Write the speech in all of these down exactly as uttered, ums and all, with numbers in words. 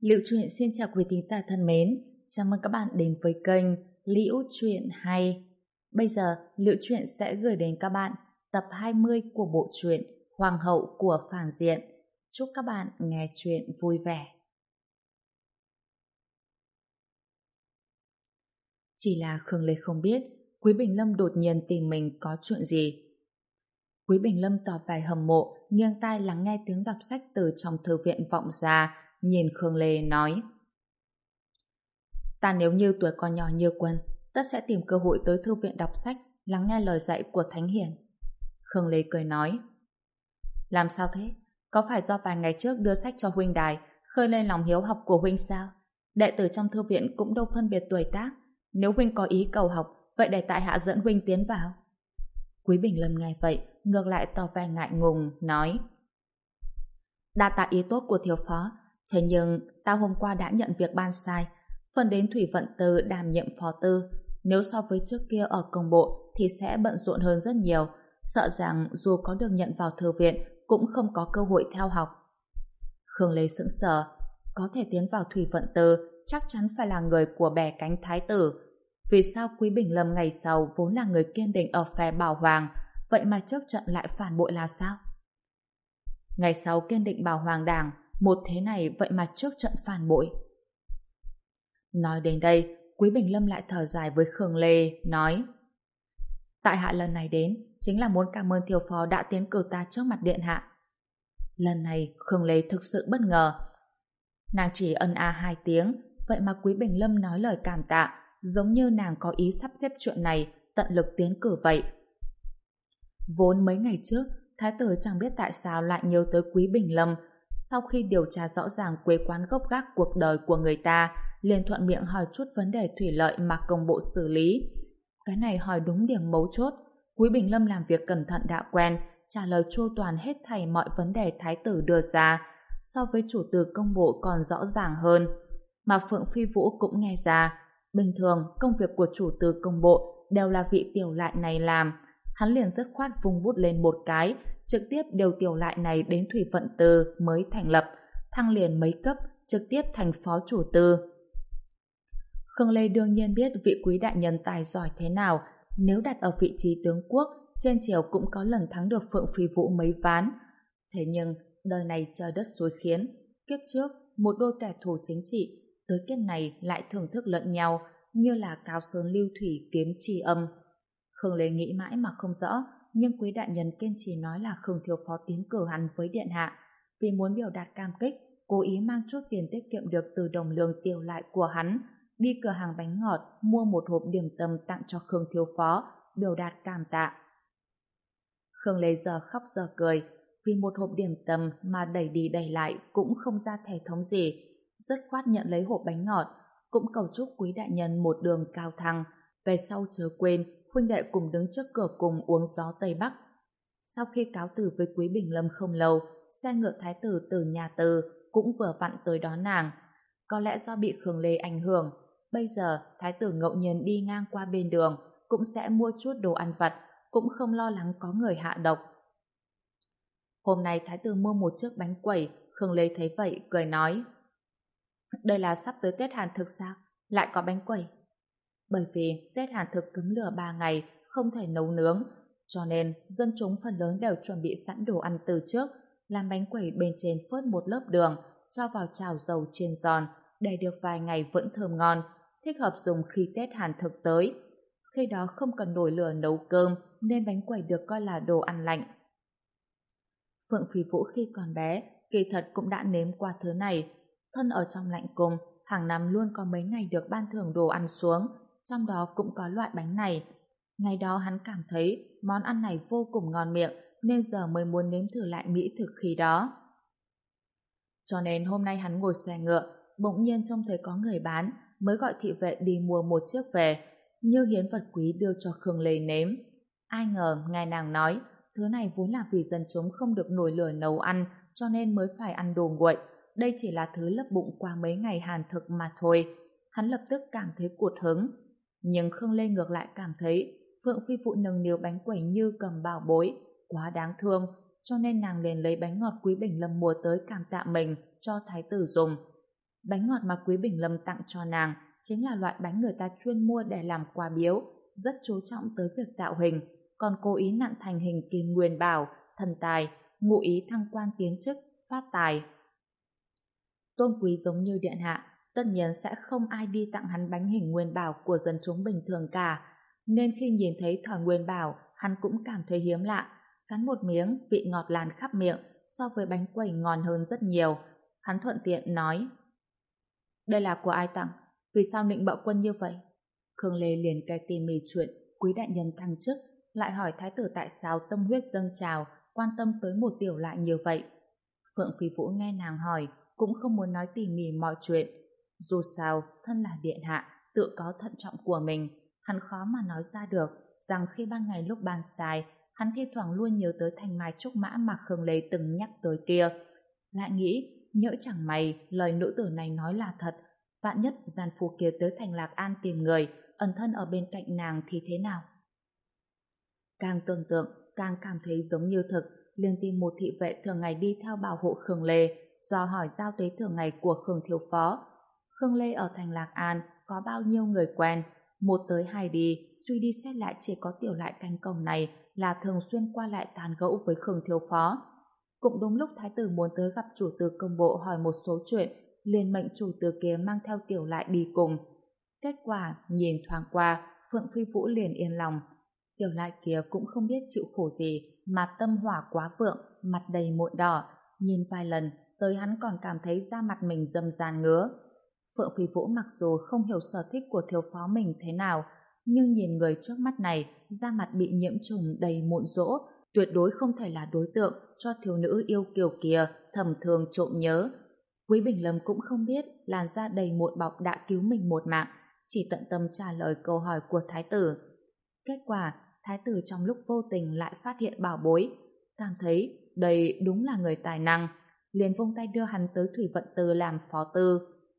Liễu Chuyện xin chào quý thính giả thân mến, chào mừng các bạn đến với kênh Liễu Chuyện Hay. Bây giờ, Liễu Chuyện sẽ gửi đến các bạn tập hai mươi của bộ truyện Hoàng hậu của phản diện. Chúc các bạn nghe chuyện vui vẻ. Chỉ là Khương Lê không biết Quý Bình Lâm đột nhiên tìm mình có chuyện gì. Quý Bình Lâm tỏ vẻ hâm mộ, nghiêng tai lắng nghe tiếng đọc sách từ trong thư viện vọng ra, nhìn Khương Lê nói: Ta nếu như tuổi còn nhỏ như Quân, tất sẽ tìm cơ hội tới thư viện đọc sách, lắng nghe lời dạy của Thánh Hiền. Khương Lê cười nói: Làm sao thế? Có phải do vài ngày trước đưa sách cho huynh đài, khơi lên lòng hiếu học của huynh sao? Đệ tử trong thư viện cũng đâu phân biệt tuổi tác. Nếu huynh có ý cầu học, vậy để tại hạ dẫn huynh tiến vào. Quý Bình Lâm nghe vậy, ngược lại tỏ vẻ ngại ngùng, nói: Đa tạ ý tốt của thiếu phó, thế nhưng ta hôm qua đã nhận việc ban sai, phần đến Thủy Vận Tư đảm nhiệm phó tư. Nếu so với trước kia ở công bộ thì sẽ bận rộn hơn rất nhiều, sợ rằng dù có được nhận vào thư viện cũng không có cơ hội theo học. Khương Lê sững sờ, có thể tiến vào Thủy Vận Tư chắc chắn phải là người của bè cánh thái tử. Vì sao Quý Bình Lâm ngày sau vốn là người kiên định ở phe Bảo Hoàng, vậy mà trước trận lại phản bội là sao? Ngày sau kiên định Bảo Hoàng đảng, một thế này vậy mà trước trận phản bội. Nói đến đây, Quý Bình Lâm lại thở dài với Khương Lê, nói: Tại hạ lần này đến chính là muốn cảm ơn thiếu phó đã tiến cử ta trước mặt điện hạ. Lần này Khương Lê thực sự bất ngờ. Nàng chỉ ân a hai tiếng, vậy mà Quý Bình Lâm nói lời cảm tạ, giống như nàng có ý sắp xếp chuyện này, tận lực tiến cử vậy. Vốn mấy ngày trước, thái tử chẳng biết tại sao lại nhớ tới Quý Bình Lâm. Sau khi điều tra rõ ràng quê quán gốc gác cuộc đời của người ta, liền thuận miệng hỏi chút vấn đề thủy lợi mà công bộ xử lý. Cái này hỏi đúng điểm mấu chốt. Quý Bình Lâm làm việc cẩn thận đã quen, trả lời chu toàn hết thảy mọi vấn đề thái tử đưa ra, so với chủ từ công bộ còn rõ ràng hơn. Mà Phượng Phi Vũ cũng nghe ra, bình thường công việc của chủ từ công bộ đều là vị tiểu lại này làm. Hắn liền dứt khoát vung bút lên một cái, trực tiếp điều tiểu lại này đến Thủy Vận Tư mới thành lập, thăng liền mấy cấp, trực tiếp thành phó chủ tư. Khương Lê đương nhiên biết vị quý đại nhân tài giỏi thế nào, nếu đặt ở vị trí tướng quốc, trên triều cũng có lần thắng được Phượng Phi Vũ mấy ván. Thế nhưng, đời này trời đất xối khiến, kiếp trước, một đôi kẻ thù chính trị, tới kiếp này lại thưởng thức lẫn nhau, như là Cao Sơn Lưu Thủy kiếm tri âm. Khương Lê nghĩ mãi mà không rõ, nhưng quý đại nhân kiên trì nói là Khương thiếu phó tiến cử hắn với điện hạ, vì muốn biểu đạt cam kích, cố ý mang chút tiền tiết kiệm được từ đồng lương tiểu lại của hắn, đi cửa hàng bánh ngọt mua một hộp điểm tâm tặng cho Khương thiếu phó, biểu đạt cảm tạ. Khương Lê giờ khóc giờ cười, vì một hộp điểm tâm mà đẩy đi đẩy lại cũng không ra thể thống gì, dứt khoát nhận lấy hộp bánh ngọt, cũng cầu chúc quý đại nhân một đường cao thăng, về sau chớ quên huynh đệ cùng đứng trước cửa cùng uống gió Tây Bắc. Sau khi cáo từ với Quý Bình Lâm không lâu, xe ngựa thái tử từ nhà Từ cũng vừa vặn tới đón nàng. Có lẽ do bị Khương Lê ảnh hưởng, bây giờ thái tử ngẫu nhiên đi ngang qua bên đường cũng sẽ mua chút đồ ăn vặt, cũng không lo lắng có người hạ độc. Hôm nay thái tử mua một chiếc bánh quẩy, Khương Lê thấy vậy cười nói: Đây là sắp tới Tết Hàn Thực sao? Lại có bánh quẩy? Bởi vì Tết Hàn Thực cấm lửa ba ngày, không thể nấu nướng, cho nên dân chúng phần lớn đều chuẩn bị sẵn đồ ăn từ trước, làm bánh quẩy bên trên phớt một lớp đường, cho vào chảo dầu chiên giòn, để được vài ngày vẫn thơm ngon, thích hợp dùng khi Tết Hàn Thực tới. Khi đó không cần nổi lửa nấu cơm, nên bánh quẩy được coi là đồ ăn lạnh. Phượng Phi Vũ khi còn bé, kỳ thật cũng đã nếm qua thứ này. Thân ở trong lạnh cung, hàng năm luôn có mấy ngày được ban thưởng đồ ăn xuống, trong đó cũng có loại bánh này. Ngày đó hắn cảm thấy món ăn này vô cùng ngon miệng, nên giờ mới muốn nếm thử lại mỹ thực khi đó. Cho nên hôm nay hắn ngồi xe ngựa, bỗng nhiên trông thấy có người bán, mới gọi thị vệ đi mua một chiếc về, như hiến vật quý đưa cho Khương Lê nếm. Ai ngờ nghe nàng nói, thứ này vốn là vì dân chúng không được nổi lửa nấu ăn, cho nên mới phải ăn đồ nguội. Đây chỉ là thứ lấp bụng qua mấy ngày Hàn Thực mà thôi. Hắn lập tức cảm thấy cuột hứng. Nhưng Khương Lê ngược lại cảm thấy Phượng Phi Phụ nâng niu bánh quẩy như cầm bảo bối, quá đáng thương, cho nên nàng liền lấy bánh ngọt Quý Bình Lâm mua tới cảm tạ mình cho thái tử dùng. Bánh ngọt mà Quý Bình Lâm tặng cho nàng chính là loại bánh người ta chuyên mua để làm quà biếu, rất chú trọng tới việc tạo hình, còn cố ý nặn thành hình kim nguyên bảo, thần tài, ngụ ý thăng quan tiến chức, phát tài. Tôn Quý giống như điện hạ, tất nhiên sẽ không ai đi tặng hắn bánh hình nguyên bảo của dân chúng bình thường cả, nên khi nhìn thấy thỏi nguyên bảo, hắn cũng cảm thấy hiếm lạ, cắn một miếng, vị ngọt lan khắp miệng, so với bánh quẩy ngon hơn rất nhiều. Hắn thuận tiện nói: "Đây là của ai tặng? Vì sao nịnh bợ quân như vậy?" Khương Lê liền kể tỉ mỉ chuyện Quý đại nhân thăng chức, lại hỏi thái tử tại sao tâm huyết dâng trào, quan tâm tới một tiểu lại như vậy. Phượng Phi Vũ nghe nàng hỏi, cũng không muốn nói tỉ mỉ mọi chuyện. Dù sao, thân là điện hạ, tự có thận trọng của mình, hắn khó mà nói ra được rằng khi ban ngày lúc ban sai, hắn thi thoảng luôn nhớ tới thanh mai trúc mã mà Khương Lê từng nhắc tới kia. Lại nghĩ, nhỡ chẳng may lời nữ tử này nói là thật, vạn nhất gian phu kia tới thành Lạc An tìm người, ẩn thân ở bên cạnh nàng thì thế nào? Càng tưởng tượng, càng cảm thấy giống như thực, liền tìm một thị vệ thường ngày đi theo bảo hộ Khương Lê, dò hỏi giao tế thường ngày của Khương thiếu phó. Khương Lê ở thành Lạc An có bao nhiêu người quen, một tới hai đi, suy đi xét lại chỉ có tiểu lại canh cổng này là thường xuyên qua lại tán gẫu với Khương thiếu phó. Cũng đúng lúc thái tử muốn tới gặp chủ từ công bộ hỏi một số chuyện, liền mệnh chủ từ kia mang theo tiểu lại đi cùng. Kết quả, nhìn thoáng qua, Phượng Phi Vũ liền yên lòng. Tiểu lại kia cũng không biết chịu khổ gì mà tâm hỏa quá vượng, mặt đầy mụn đỏ, nhìn vài lần tới hắn còn cảm thấy da mặt mình dâm gian ngứa. Phượng Phi Vũ mặc dù không hiểu sở thích của thiếu phó mình thế nào, nhưng nhìn người trước mắt này, da mặt bị nhiễm trùng đầy mụn rỗ, tuyệt đối không thể là đối tượng cho thiếu nữ yêu kiều kia thầm thường trộm nhớ. Quý Bình Lâm cũng không biết làn da đầy mụn bọc đã cứu mình một mạng, chỉ tận tâm trả lời câu hỏi của thái tử. Kết quả, thái tử trong lúc vô tình lại phát hiện bảo bối, cảm thấy đây đúng là người tài năng, liền vung tay đưa hắn tới Thủy Vận Tư làm phó tư.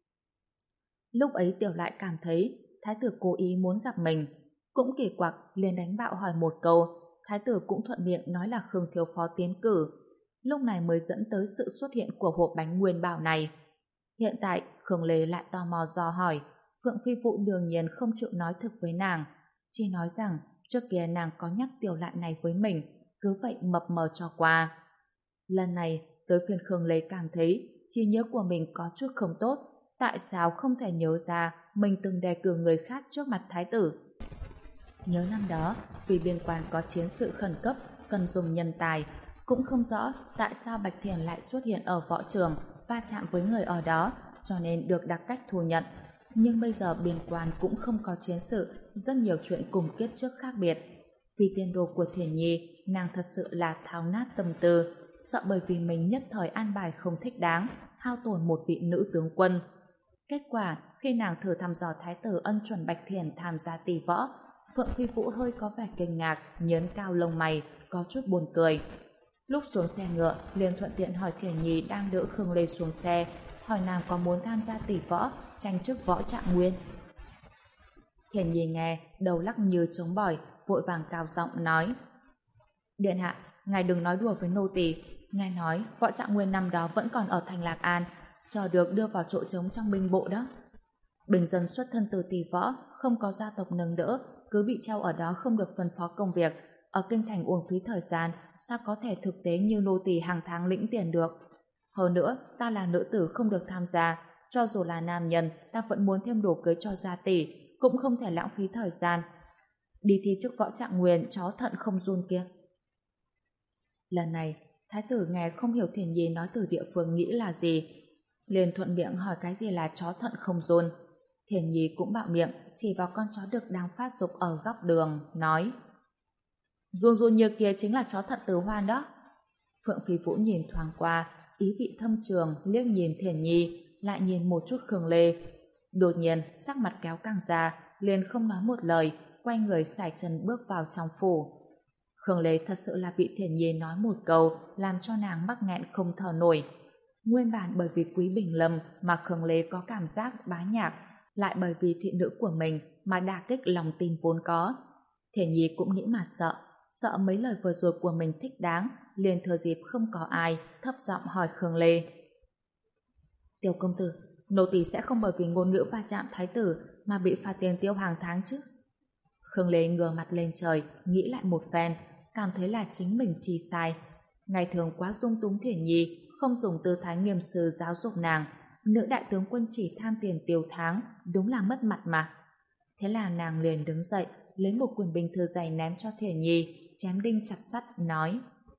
Lúc ấy tiểu lại cảm thấy thái tử cố ý muốn gặp mình, cũng kỳ quặc liền đánh bạo hỏi một câu, thái tử cũng thuận miệng nói là Khương thiếu phó tiến cử, lúc này mới dẫn tới sự xuất hiện của hộp bánh nguyên bảo này. Hiện tại Khương Lê lại tò mò dò hỏi, Phượng Phi Vũ đương nhiên không chịu nói thực với nàng, chỉ nói rằng trước kia nàng có nhắc tiểu lại này với mình, cứ vậy mập mờ cho qua. Lần này tới phiên Khương Lê cảm thấy trí nhớ của mình có chút không tốt, tại sao không thể nhớ ra mình từng đề cử người khác trước mặt thái tử. Nhớ năm đó, vì biên quan có chiến sự khẩn cấp, cần dùng nhân tài, cũng không rõ tại sao Bạch Thiền lại xuất hiện ở võ trường, va chạm với người ở đó, cho nên được đặc cách thu nhận. Nhưng bây giờ biên quan cũng không có chiến sự, rất nhiều chuyện cùng kiếp trước khác biệt. Vì tiền đồ của Thiền Nhi, nàng thật sự là tháo nát tâm tư, sợ bởi vì mình nhất thời an bài không thích đáng, hao tổn một vị nữ tướng quân. Kết quả, khi nàng thử thăm dò thái tử ân chuẩn Bạch Thiền tham gia tỷ võ, Phượng Phi Vũ hơi có vẻ kinh ngạc, nhớn cao lông mày, có chút buồn cười. Lúc xuống xe ngựa, liền thuận tiện hỏi Thiền Nhi đang đỡ Khương Lê xuống xe, hỏi nàng có muốn tham gia tỷ võ, tranh chức võ trạng nguyên. Thiền Nhi nghe, đầu lắc như trống bỏi, vội vàng cao giọng nói: Điện hạ, ngài đừng nói đùa với nô tỳ, nghe nói võ trạng nguyên năm đó vẫn còn ở thành Lạc An, chờ được đưa vào chỗ trống trong binh bộ đó. Bình dân xuất thân từ tỷ võ, không có gia tộc nâng đỡ, cứ bị treo ở đó không được phân phó công việc, ở kinh thành uổng phí thời gian, sao có thể thực tế như nô tỳ hàng tháng lĩnh tiền được. Hơn nữa, ta là nữ tử không được tham gia, cho dù là nam nhân, ta vẫn muốn thêm đồ cưới cho gia tỷ, cũng không thể lãng phí thời gian. Đi thi chức võ trạng nguyên, chó thận không run kia. Lần này, thái tử nghe không hiểu Thiền Nhi nói từ địa phương nghĩ là gì, liền thuận miệng hỏi cái gì là chó thận không run. Thiền Nhi cũng bạo miệng, chỉ vào con chó đực đang phát dục ở góc đường, nói: Run run như kia chính là chó thận Từ Hoan đó. Phượng Phi Vũ nhìn thoáng qua, ý vị thâm trường, liếc nhìn Thiền Nhi, lại nhìn một chút Khương Lê. Đột nhiên, sắc mặt kéo căng ra, liền không nói một lời, quay người sải chân bước vào trong phủ. Khương Lê thật sự là bị Thiền Nhi nói một câu, làm cho nàng mắc nghẹn không thở nổi. Nguyên bản bởi vì Quý Bình Lâm mà Khương Lê có cảm giác bá nhạc, lại bởi vì thị nữ của mình mà đả kích lòng tin vốn có. Thiền Nhi cũng nghĩ mà sợ, sợ mấy lời vừa rồi của mình thích đáng, liền thừa dịp không có ai, thấp giọng hỏi Khương Lê: Tiểu công tử, nô tỳ sẽ không bởi vì ngôn ngữ va chạm thái tử mà bị phạt tiền tiêu hàng tháng chứ. Khương Lê ngửa mặt lên trời, nghĩ lại một phen, cảm thấy là chính mình chi sai. Ngày thường quá dung túng Thiển Nhi, không dùng tư thái nghiêm sư giáo dục nàng. Nữ đại tướng quân chỉ tham tiền tiêu tháng, đúng là mất mặt mà. Thế là nàng liền đứng dậy, lấy một quyển bình thư dày ném cho Thiển Nhi, chém đinh chặt sắt, nói: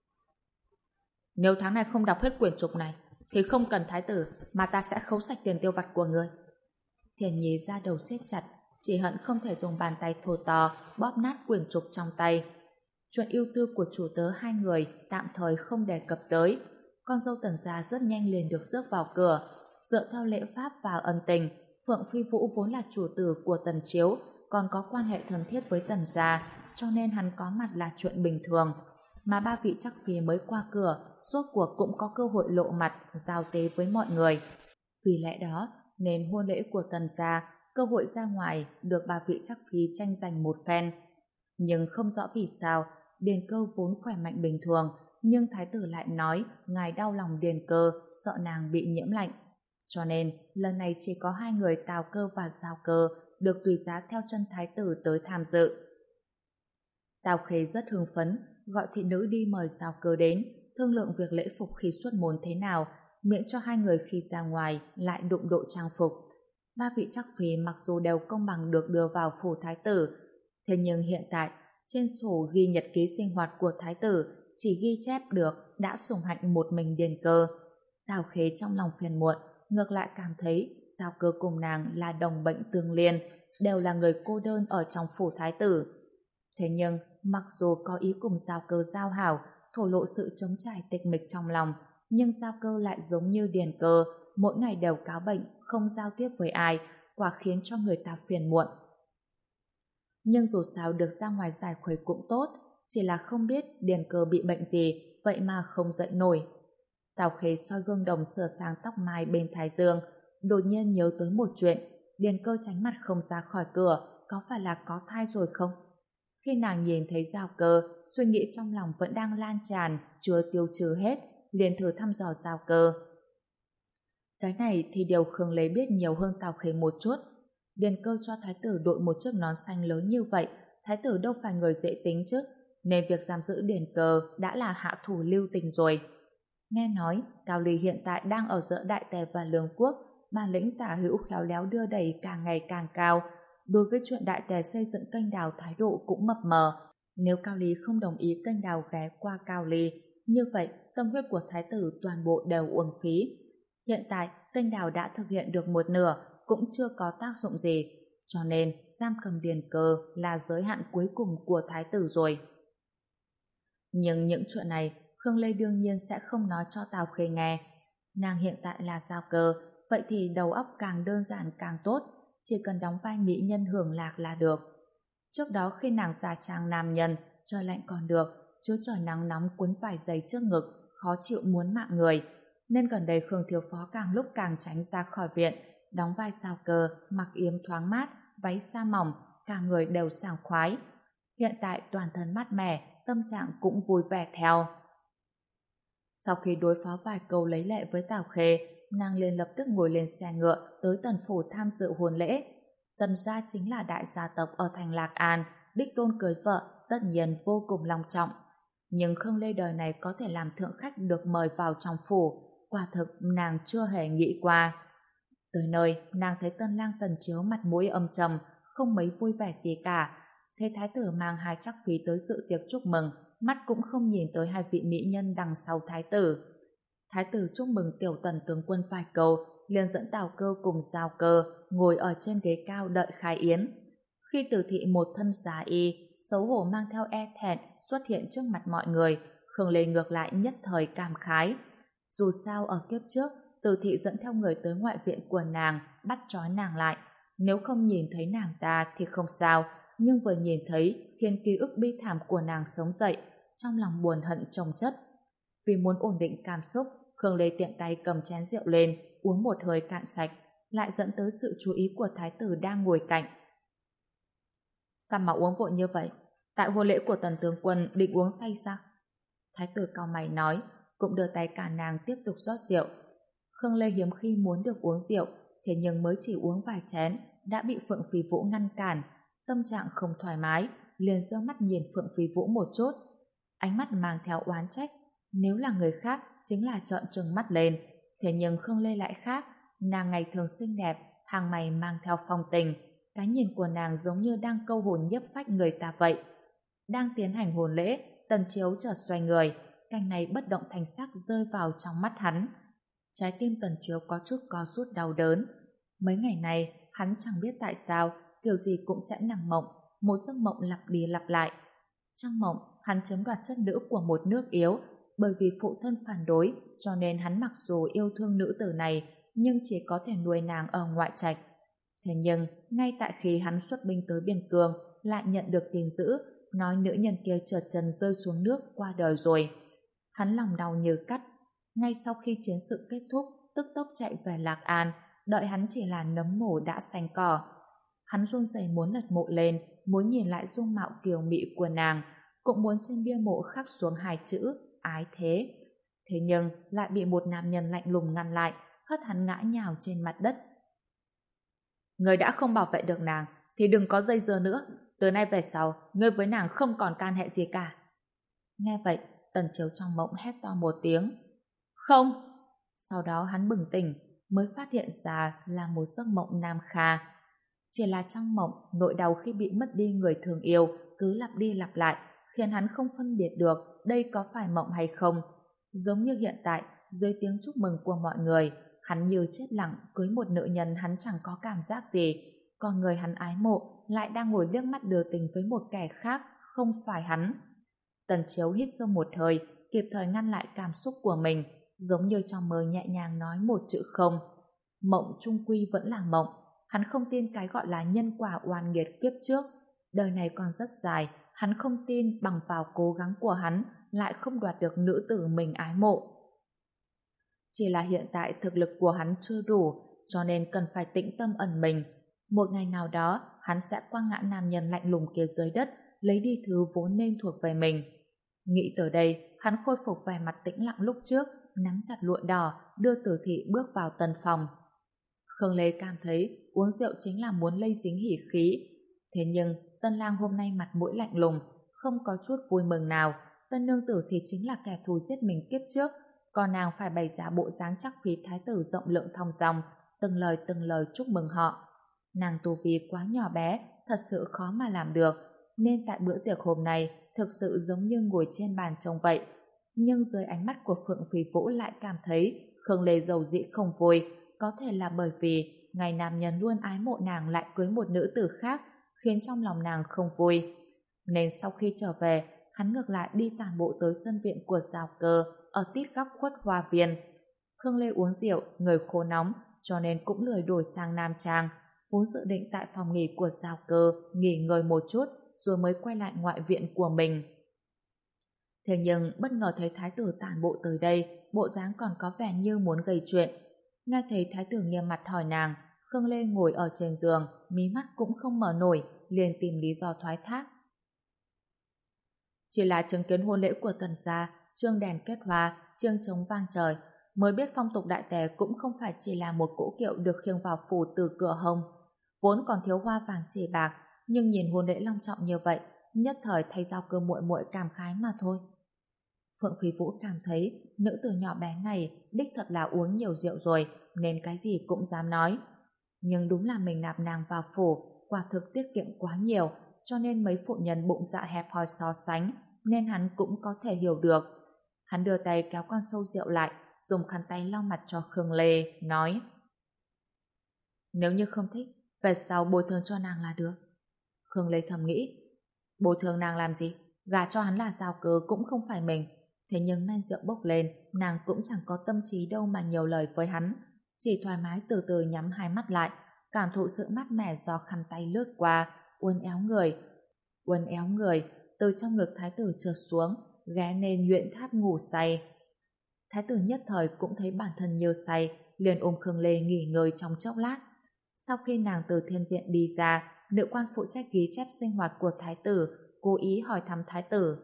nếu tháng này không đọc hết quyển trục này, thì không cần thái tử, mà ta sẽ khấu sạch tiền tiêu vặt của ngươi. Thiển Nhi da đầu siết chặt, chỉ hận không thể dùng bàn tay thô to bóp nát quyển trục trong tay. Chuyện ưu tư của chủ tớ hai người tạm thời không đề cập tới. Con dâu Tần gia rất nhanh liền được rước vào cửa. Dựa theo lễ pháp và ân tình, Phượng Phi Vũ vốn là chủ tử của Tần Chiếu, còn có quan hệ thân thiết với Tần gia, cho nên hắn có mặt là chuyện bình thường. Mà ba vị chắc phi mới qua cửa, rốt cuộc cũng có cơ hội lộ mặt, giao tế với mọi người. Vì lẽ đó, nên hôn lễ của Tần gia, cơ hội ra ngoài được ba vị chắc phi tranh giành một phen. Nhưng không rõ vì sao, Điền Cơ vốn khỏe mạnh bình thường, nhưng thái tử lại nói ngài đau lòng Điền Cơ, sợ nàng bị nhiễm lạnh. Cho nên, lần này chỉ có hai người Tào Cơ và Giao Cơ được tùy giá theo chân thái tử tới tham dự. Tào Khê rất hưng phấn, gọi thị nữ đi mời Giao Cơ đến, thương lượng việc lễ phục khi xuất môn thế nào, miễn cho hai người khi ra ngoài lại đụng độ trang phục. Ba vị chắc phi mặc dù đều công bằng được đưa vào phủ thái tử, thế nhưng hiện tại trên sổ ghi nhật ký sinh hoạt của thái tử chỉ ghi chép được đã sủng hạnh một mình Điền Cơ. Tào Khê trong lòng phiền muộn, ngược lại cảm thấy Giao Cơ cùng nàng là đồng bệnh tương liên, đều là người cô đơn ở trong phủ thái tử. Thế nhưng mặc dù có ý cùng Giao Cơ giao hảo, thổ lộ sự chống trải tịch mịch trong lòng, nhưng Giao Cơ lại giống như Điền Cơ, mỗi ngày đều cáo bệnh, không giao tiếp với ai, quả khiến cho người ta phiền muộn. Nhưng dù sao được ra ngoài giải khuây cũng tốt, chỉ là không biết Điền Cơ bị bệnh gì, vậy mà không dậy nổi. Tào Khê soi gương đồng sửa sang tóc mai bên thái dương, đột nhiên nhớ tới một chuyện. Điền Cơ tránh mặt không ra khỏi cửa, có phải là có thai rồi không? Khi nàng nhìn thấy Giao Cơ, suy nghĩ trong lòng vẫn đang lan tràn, chưa tiêu trừ hết, liền thử thăm dò Giao Cơ. Cái này thì điều Khương Lê biết nhiều hơn Tào Khê một chút. Điền Cơ cho thái tử đội một chiếc nón xanh lớn như vậy, thái tử đâu phải người dễ tính chứ, nên việc giam giữ Điền Cơ đã là hạ thủ lưu tình rồi. Nghe nói, Cao Ly hiện tại đang ở giữa Đại Tề và Lương Quốc, bản lĩnh tả hữu khéo léo đưa đẩy càng ngày càng cao. Đối với chuyện Đại Tề xây dựng kênh đào thái độ cũng mập mờ. Nếu Cao Ly không đồng ý kênh đào ghé qua Cao Ly, như vậy tâm huyết của thái tử toàn bộ đều uổng phí. Hiện tại, kênh đào đã thực hiện được một nửa, cũng chưa có tác dụng gì, cho nên giam cầm Điền Cơ là giới hạn cuối cùng của thái tử rồi. Nhưng những chuyện này Khương Lê đương nhiên sẽ không nói cho Tào Khê nghe. Nàng hiện tại là Giao Cơ, vậy thì đầu óc càng đơn giản càng tốt, chỉ cần đóng vai mỹ nhân hưởng lạc là được. Trước đó khi nàng giả trang nam nhân, trời lạnh còn được, chứ trời nắng nóng cuốn vải giày trước ngực, khó chịu muốn mạng người. Nên gần đây Khương Thiếu Phó càng lúc càng tránh ra khỏi viện, đóng vai Giao Cơ, mặc yếm thoáng mát, váy sa mỏng, cả người đều sảng khoái. Hiện tại toàn thân mát mẻ, tâm trạng cũng vui vẻ theo. Sau khi đối phó vài câu lấy lệ với Tào Khê, nàng liền lập tức ngồi lên xe ngựa tới Tần phủ tham dự hôn lễ. Tần gia chính là đại gia tộc ở thành Lạc An, đích tôn cưới vợ, tất nhiên vô cùng long trọng. Nhưng Khương Lê đời này có thể làm thượng khách được mời vào trong phủ, quả thực nàng chưa hề nghĩ qua. Tới nơi, nàng thấy Tân lang Tần Chiếu mặt mũi âm trầm, không mấy vui vẻ gì cả. Thấy thái tử mang hai chắc phi tới dự tiệc chúc mừng, mắt cũng không nhìn tới hai vị mỹ nhân đằng sau thái tử. Thái tử chúc mừng tiểu Tần tướng quân vài câu, liền dẫn Tào Cơ cùng Giao Cơ ngồi ở trên ghế cao đợi khai yến. Khi Tử Thị một thân giá y, xấu hổ mang theo e thẹn xuất hiện trước mặt mọi người, Khương Lê ngược lại nhất thời cảm khái. Dù sao ở kiếp trước, Tử Thị dẫn theo người tới ngoại viện của nàng, bắt trói nàng lại. Nếu không nhìn thấy nàng ta thì không sao, nhưng vừa nhìn thấy khiến ký ức bi thảm của nàng sống dậy, trong lòng buồn hận chồng chất. Vì muốn ổn định cảm xúc, Khương Lê tiện tay cầm chén rượu lên, uống một hơi cạn sạch, lại dẫn tới sự chú ý của thái tử đang ngồi cạnh. Sao mà uống vội như vậy? Tại hôn lễ của Tần tướng quân định uống say sao? Thái tử cau mày nói, cũng đưa tay cả nàng tiếp tục rót rượu. Khương Lê hiếm khi muốn được uống rượu, thế nhưng mới chỉ uống vài chén đã bị Phượng Phi Vũ ngăn cản, tâm trạng không thoải mái, liền giơ mắt nhìn Phượng Phi Vũ một chút, ánh mắt mang theo oán trách. Nếu là người khác chính là trợn trừng mắt lên, thế nhưng Khương Lê lại khác, nàng ngày thường xinh đẹp, hàng mày mang theo phong tình, cái nhìn của nàng giống như đang câu hồn nhiếp phách người ta vậy. Đang tiến hành hôn lễ, Tần Chiếu chợt xoay người, cành này bất động thanh sắc rơi vào trong mắt hắn. Trái tim Tần Chiếu có chút co rút đau đớn. Mấy ngày này, hắn chẳng biết tại sao, kiểu gì cũng sẽ nằm mộng, một giấc mộng lặp đi lặp lại. Trong mộng, hắn chiếm đoạt chất nữ của một nước yếu, bởi vì phụ thân phản đối, cho nên hắn mặc dù yêu thương nữ tử này, nhưng chỉ có thể nuôi nàng ở ngoại trạch. Thế nhưng, ngay tại khi hắn xuất binh tới biên cương, lại nhận được tin dữ, nói nữ nhân kia trượt chân rơi xuống nước qua đời rồi. Hắn lòng đau như cắt. Ngay sau khi chiến sự kết thúc, tức tốc chạy về Lạc An, đợi hắn chỉ là nấm mồ đã xanh cỏ. Hắn run rẩy muốn lật mộ lên, muốn nhìn lại dung mạo kiều mị của nàng, cũng muốn trên bia mộ khắc xuống hai chữ ái thế. Thế nhưng lại bị một nam nhân lạnh lùng ngăn lại, hất hắn ngã nhào trên mặt đất. Người đã không bảo vệ được nàng thì đừng có dây dưa nữa, từ nay về sau ngươi với nàng không còn can hệ gì cả. Nghe vậy, Tần Chiếu trong mộng hét to một tiếng không. Sau đó hắn bừng tỉnh, mới phát hiện ra là một giấc mộng nam kha. Chỉ là trong mộng, nỗi đau khi bị mất đi người thường yêu cứ lặp đi lặp lại, khiến hắn không phân biệt được đây có phải mộng hay không. Giống như hiện tại, dưới tiếng chúc mừng của mọi người, hắn như chết lặng cưới một nữ nhân hắn chẳng có cảm giác gì, còn người hắn ái mộ lại đang ngồi liếc mắt đưa tình với một kẻ khác, không phải hắn. Tần Chiếu hít sâu một hơi, kịp thời ngăn lại cảm xúc của mình, giống như trong mơ nhẹ nhàng nói một chữ không. Mộng chung quy vẫn là mộng, hắn không tin cái gọi là nhân quả oan nghiệt kiếp trước. Đời này còn rất dài, hắn không tin bằng vào cố gắng của hắn lại không đoạt được nữ tử mình ái mộ. Chỉ là hiện tại thực lực của hắn chưa đủ, cho nên cần phải tĩnh tâm ẩn mình. Một ngày nào đó, hắn sẽ quăng ngã nam nhân lạnh lùng kia dưới đất, lấy đi thứ vốn nên thuộc về mình. Nghĩ tới đây, hắn khôi phục vẻ mặt tĩnh lặng lúc trước, nắm chặt lụa đỏ, đưa Tử Thị bước vào tân phòng. Khương Lê cảm thấy uống rượu chính là muốn lây dính hỉ khí. Thế nhưng, tân lang hôm nay mặt mũi lạnh lùng, không có chút vui mừng nào. Tân nương tử thì chính là kẻ thù giết mình kiếp trước, còn nàng phải bày ra bộ dáng chắc phí thái tử rộng lượng thong dong, từng lời từng lời chúc mừng họ. Nàng tu vi quá nhỏ bé, thật sự khó mà làm được, nên tại bữa tiệc hôm nay thực sự giống như ngồi trên bàn trông vậy. Nhưng dưới ánh mắt của Phượng Phi Vũ lại cảm thấy Khương Lê dầu dĩ không vui, có thể là bởi vì ngày nam nhân luôn ái mộ nàng lại cưới một nữ tử khác, khiến trong lòng nàng không vui. Nên sau khi trở về, hắn ngược lại đi tản bộ tới sân viện của Giao Cơ ở tít góc khuất hoa viên. Khương Lê uống rượu, người khô nóng, cho nên cũng lười đổi sang nam trang, vốn dự định tại phòng nghỉ của Giao Cơ nghỉ ngơi một chút rồi mới quay lại ngoại viện của mình. Thế nhưng bất ngờ thấy thái tử tản bộ tới đây, bộ dáng còn có vẻ như muốn gây chuyện. Nghe thấy thái tử nghiêm mặt hỏi nàng, Khương Lê ngồi ở trên giường, mí mắt cũng không mở nổi, liền tìm lý do thoái thác. Chỉ là chứng kiến hôn lễ của Tần gia, trương đèn kết hoa, chiêng trống vang trời, mới biết phong tục đại tề cũng không phải chỉ là một cỗ kiệu được khiêng vào phủ từ cửa hông. Vốn còn thiếu hoa vàng chỉ bạc, nhưng nhìn hôn lễ long trọng như vậy, nhất thời thay Giao Cơ muội muội cảm khái mà thôi. Phượng Phi Vũ cảm thấy nữ tử nhỏ bé này đích thật là uống nhiều rượu rồi, nên cái gì cũng dám nói. Nhưng đúng là mình nạp nàng vào phủ, quả thực tiết kiệm quá nhiều, cho nên mấy phụ nhân bụng dạ hẹp hòi so sánh, nên hắn cũng có thể hiểu được. Hắn đưa tay kéo con sâu rượu lại, dùng khăn tay lau mặt cho Khương Lê, nói: Nếu như không thích, về sau bồi thường cho nàng là được. Khương Lê thầm nghĩ, bồi thường nàng làm gì? Gả cho hắn là Giao Cơ cũng không phải mình. Thế nhưng men rượu bốc lên, nàng cũng chẳng có tâm trí đâu mà nhiều lời với hắn, chỉ thoải mái từ từ nhắm hai mắt lại, cảm thụ sự mát mẻ do khăn tay lướt qua, uốn éo người, uốn éo người, từ trong ngực thái tử trượt xuống, ghé lên nhuyễn tháp ngủ say. Thái tử nhất thời cũng thấy bản thân như say, liền ôm Khương Lê nghỉ ngơi trong chốc lát. Sau khi nàng từ thiên viện đi ra, nữ quan phụ trách ghi chép sinh hoạt của thái tử cố ý hỏi thăm thái tử: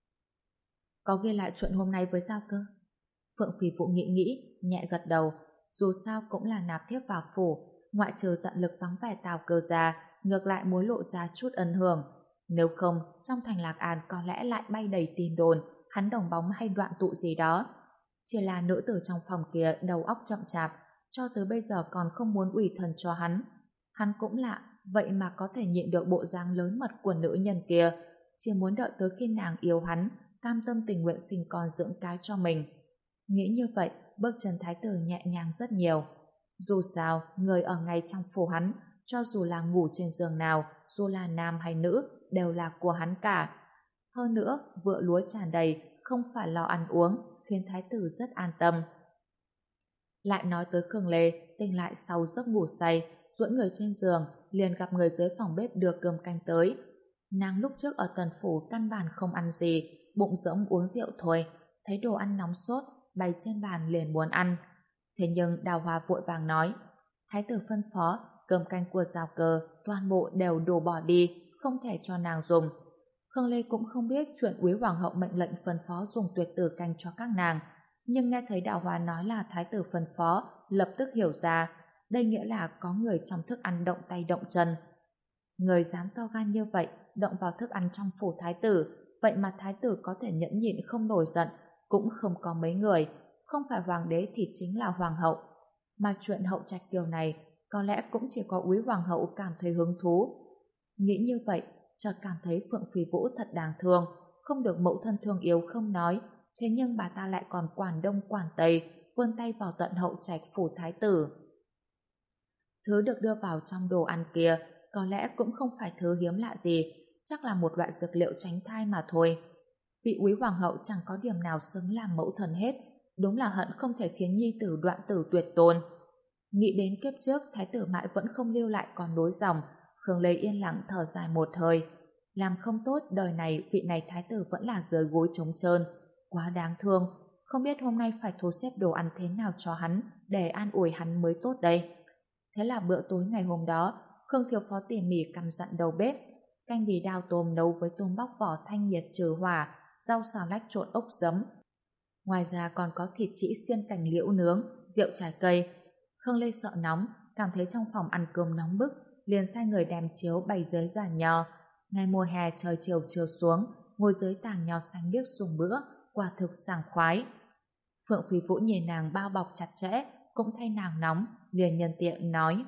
Có ghi lại chuyện hôm nay với Giao Cơ? Phượng Phi Vũ nghĩ nghĩ, nhẹ gật đầu. dù sao cũng là nạp thiếp vào phủ, ngoại trừ tận lực vắng vẻ Tào Cơ ra, ngược lại muốn lộ ra chút ân hưởng. Nếu không, trong thành Lạc An có lẽ lại bay đầy tin đồn, hắn đồng bóng hay đoạn tụ gì đó. Chỉ là nữ tử trong phòng kia đầu óc chậm chạp, cho tới bây giờ còn không muốn ủy thân cho hắn. Hắn cũng lạ, vậy mà có thể nhịn được bộ dáng lớn mật của nữ nhân kia, chỉ muốn đợi tới khi nàng yêu hắn, cam tâm tình nguyện sinh con dưỡng cái cho mình. Nghĩ như vậy, bước chân thái tử nhẹ nhàng rất nhiều. Dù sao, người ở ngay trong phủ hắn, cho dù là ngủ trên giường nào, dù là nam hay nữ, đều là của hắn cả. Hơn nữa, vựa lúa tràn đầy, không phải lo ăn uống, khiến thái tử rất an tâm. Lại nói tới Khương Lê, tỉnh lại sau giấc ngủ say, duỗi người trên giường, liền gặp người dưới phòng bếp đưa cơm canh tới. Nàng lúc trước ở tần phủ căn bản không ăn gì, bụng rỗng uống rượu thôi, thấy đồ ăn nóng sốt, bày trên bàn liền muốn ăn. Thế nhưng Đào Hoa vội vàng nói, thái tử phân phó, cơm canh của Giao Cơ toàn bộ đều đổ bỏ đi, không thể cho nàng dùng. Khương Lê cũng không biết chuyện úy hoàng hậu mệnh lệnh phân phó dùng tuyệt tử canh cho các nàng, nhưng nghe thấy Đào Hoa nói là thái tử phân phó, lập tức hiểu ra, đây nghĩa là có người trong thức ăn động tay động chân. Người dám to gan như vậy, động vào thức ăn trong phủ thái tử, vậy mà thái tử có thể nhẫn nhịn không nổi giận, cũng không có mấy người, không phải hoàng đế thì chính là hoàng hậu. Mà chuyện hậu trạch kiều này, có lẽ cũng chỉ có úy hoàng hậu cảm thấy hứng thú. Nghĩ như vậy, chợt cảm thấy Phượng Phi Vũ thật đáng thương, không được mẫu thân thương yêu không nói, thế nhưng bà ta lại còn quản đông quản tây, vươn tay vào tận hậu trạch phủ thái tử. Thứ được đưa vào trong đồ ăn kia, có lẽ cũng không phải thứ hiếm lạ gì, chắc là một loại dược liệu tránh thai mà thôi. Vị úy hoàng hậu chẳng có điểm nào xứng làm mẫu thần hết, đúng là hận không thể khiến nhi tử đoạn tử tuyệt tôn. Nghĩ đến kiếp trước, thái tử mãi vẫn không lưu lại con nối dòng, Khương Lê yên lặng thở dài một hơi. Làm không tốt, đời này vị này thái tử vẫn là dưới gối trống trơn, quá đáng thương. Không biết hôm nay phải thu xếp đồ ăn thế nào cho hắn để an ủi hắn mới tốt đây. Thế là bữa tối ngày hôm đó, Khương Thiếu Phó tỉ mỉ căn dặn đầu bếp, canh bì đao tôm nấu với tôm bóc vỏ thanh nhiệt trừ hỏa, rau xào lách trộn ốc giấm. Ngoài ra còn có thịt trĩ xiên cành liễu nướng, rượu trái cây. Khương Lê sợ nóng, cảm thấy trong phòng ăn cơm nóng bức, liền sai người đem chiếu bày dưới giàn nho. Ngày mùa hè trời chiều chiều xuống, ngồi dưới tàng nho xanh biếc dùng bữa, quả thực sảng khoái. Phượng Phi Vũ nhìn nàng bao bọc chặt chẽ, cũng thay nàng nóng, liền nhân tiện nói: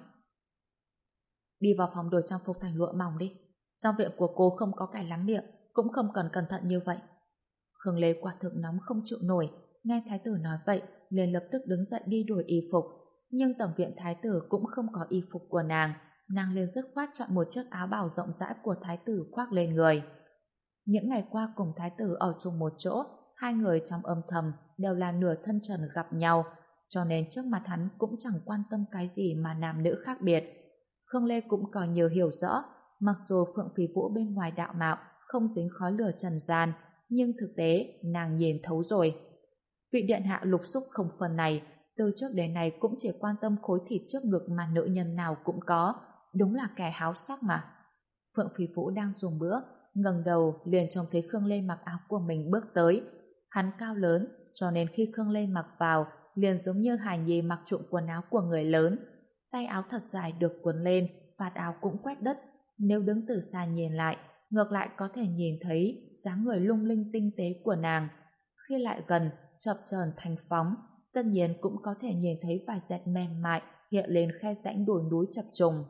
đi vào phòng đổi trang phục thành lụa mỏng đi. Trong viện của cô không có cải lắm miệng, cũng không cần cẩn thận như vậy. Khương Lê quả thực nóng không chịu nổi, nghe thái tử nói vậy, liền lập tức đứng dậy đi đổi y phục. Nhưng tầm viện thái tử cũng không có y phục của nàng, nàng liền dứt khoát chọn một chiếc áo bào rộng rãi của thái tử khoác lên người. Những ngày qua cùng thái tử ở chung một chỗ, hai người trong âm thầm đều là nửa thân trần gặp nhau, cho nên trước mặt hắn cũng chẳng quan tâm cái gì mà nam nữ khác biệt. Khương Lê cũng có nhiều hiểu rõ, mặc dù Phượng Phi Vũ bên ngoài đạo mạo không dính khói lửa trần gian, nhưng thực tế nàng nhìn thấu rồi. Vị điện hạ lục xúc không phần này, từ trước đến nay cũng chỉ quan tâm khối thịt trước ngực mà nữ nhân nào cũng có, đúng là kẻ háo sắc mà. Phượng Phi Vũ đang dùng bữa, ngẩng đầu liền trông thấy Khương Lê mặc áo của mình bước tới. Hắn cao lớn, cho nên khi Khương Lê mặc vào, liền giống như hài nhi mặc trụm quần áo của người lớn. Tay áo thật dài được quấn lên, vạt áo cũng quét đất. Nếu đứng từ xa nhìn lại, ngược lại có thể nhìn thấy dáng người lung linh tinh tế của nàng. Khi lại gần, chập chờn thanh phóng, tất nhiên cũng có thể nhìn thấy vài dẹt mềm mại hiện lên khe rãnh đồi núi chập trùng.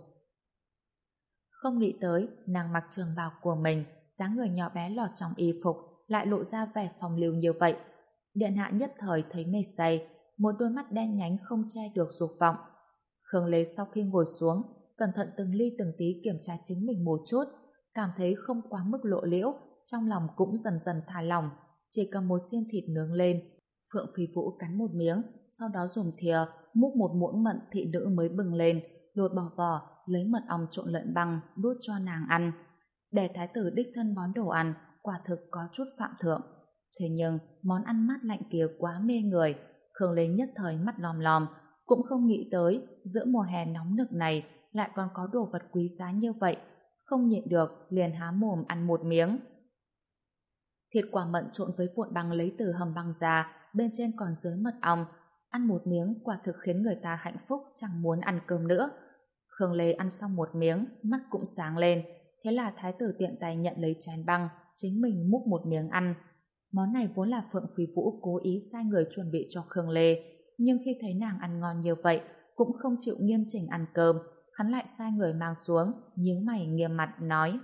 Không nghĩ tới, nàng mặc trường bào của mình, dáng người nhỏ bé lọt trong y phục, lại lộ ra vẻ phong lưu như vậy. Điện hạ nhất thời thấy mê say, một đôi mắt đen nhánh không che được dục vọng. Khương Lê sau khi ngồi xuống, cẩn thận từng ly từng tí kiểm tra chính mình một chút, cảm thấy không quá mức lộ liễu, trong lòng cũng dần dần thả lỏng, chỉ cầm một xiên thịt nướng lên. Phượng Phi Vũ cắn một miếng, sau đó dùng thìa múc một muỗng mận thị nữ mới bừng lên, lột bỏ vỏ, lấy mật ong trộn lẫn băng đút cho nàng ăn. Để thái tử đích thân bón đồ ăn, quả thực có chút phạm thượng. Thế nhưng món ăn mát lạnh kia quá mê người, Khương Lê nhất thời mắt lòm lòm, cũng không nghĩ tới giữa mùa hè nóng nực này lại còn có đồ vật quý giá như vậy, không nhịn được liền há mồm ăn một miếng. Thịt quả mận trộn với vụn băng lấy từ hầm băng ra, bên trên còn dưới mật ong, Ăn một miếng quả thực khiến người ta hạnh phúc chẳng muốn ăn cơm nữa. Khương Lê ăn xong một miếng, mắt cũng sáng lên. Thế là thái tử tiện tay nhận lấy chén băng, chính mình múc một miếng ăn. Món này vốn là Phượng Phi Vũ cố ý sai người chuẩn bị cho Khương Lê, nhưng khi thấy nàng ăn ngon như vậy, cũng không chịu nghiêm chỉnh ăn cơm, hắn lại sai người mang xuống, nhướng mày nghiêm mặt nói: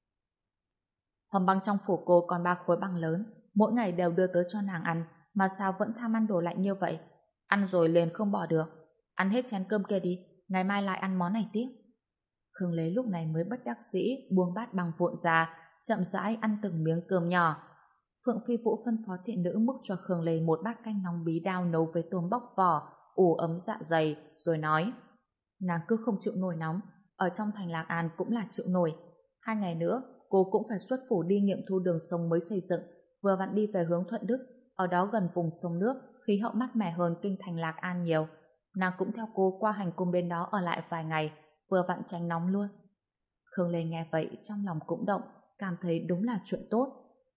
hầm băng trong phủ cô còn ba khối băng lớn, mỗi ngày đều đưa tới cho nàng ăn, mà sao vẫn tham ăn đồ lạnh như vậy? Ăn rồi liền không bỏ được. Ăn hết chén cơm kia đi, ngày mai lại ăn món này tiếp. Khương Lê lúc này mới bất đắc dĩ buông bát băng vụn ra, chậm rãi ăn từng miếng cơm nhỏ. Phượng Phi Vũ phân phó thị nữ múc cho Khương Lê một bát canh nóng bí đao nấu với tôm bóc vỏ, ủ ấm dạ dày, rồi nói: nàng cứ không chịu nổi nóng, ở trong thành Lạc An cũng là chịu nổi. Hai ngày nữa cô cũng phải xuất phủ đi nghiệm thu đường sông mới xây dựng, vừa vặn đi về hướng Thuận Đức, ở đó gần vùng sông nước, khí hậu mát mẻ hơn kinh thành Lạc An nhiều. Nàng cũng theo cô qua hành cung bên đó ở lại vài ngày, vừa vặn tránh nóng luôn. Khương Lê nghe vậy trong lòng cũng động, cảm thấy đúng là chuyện tốt.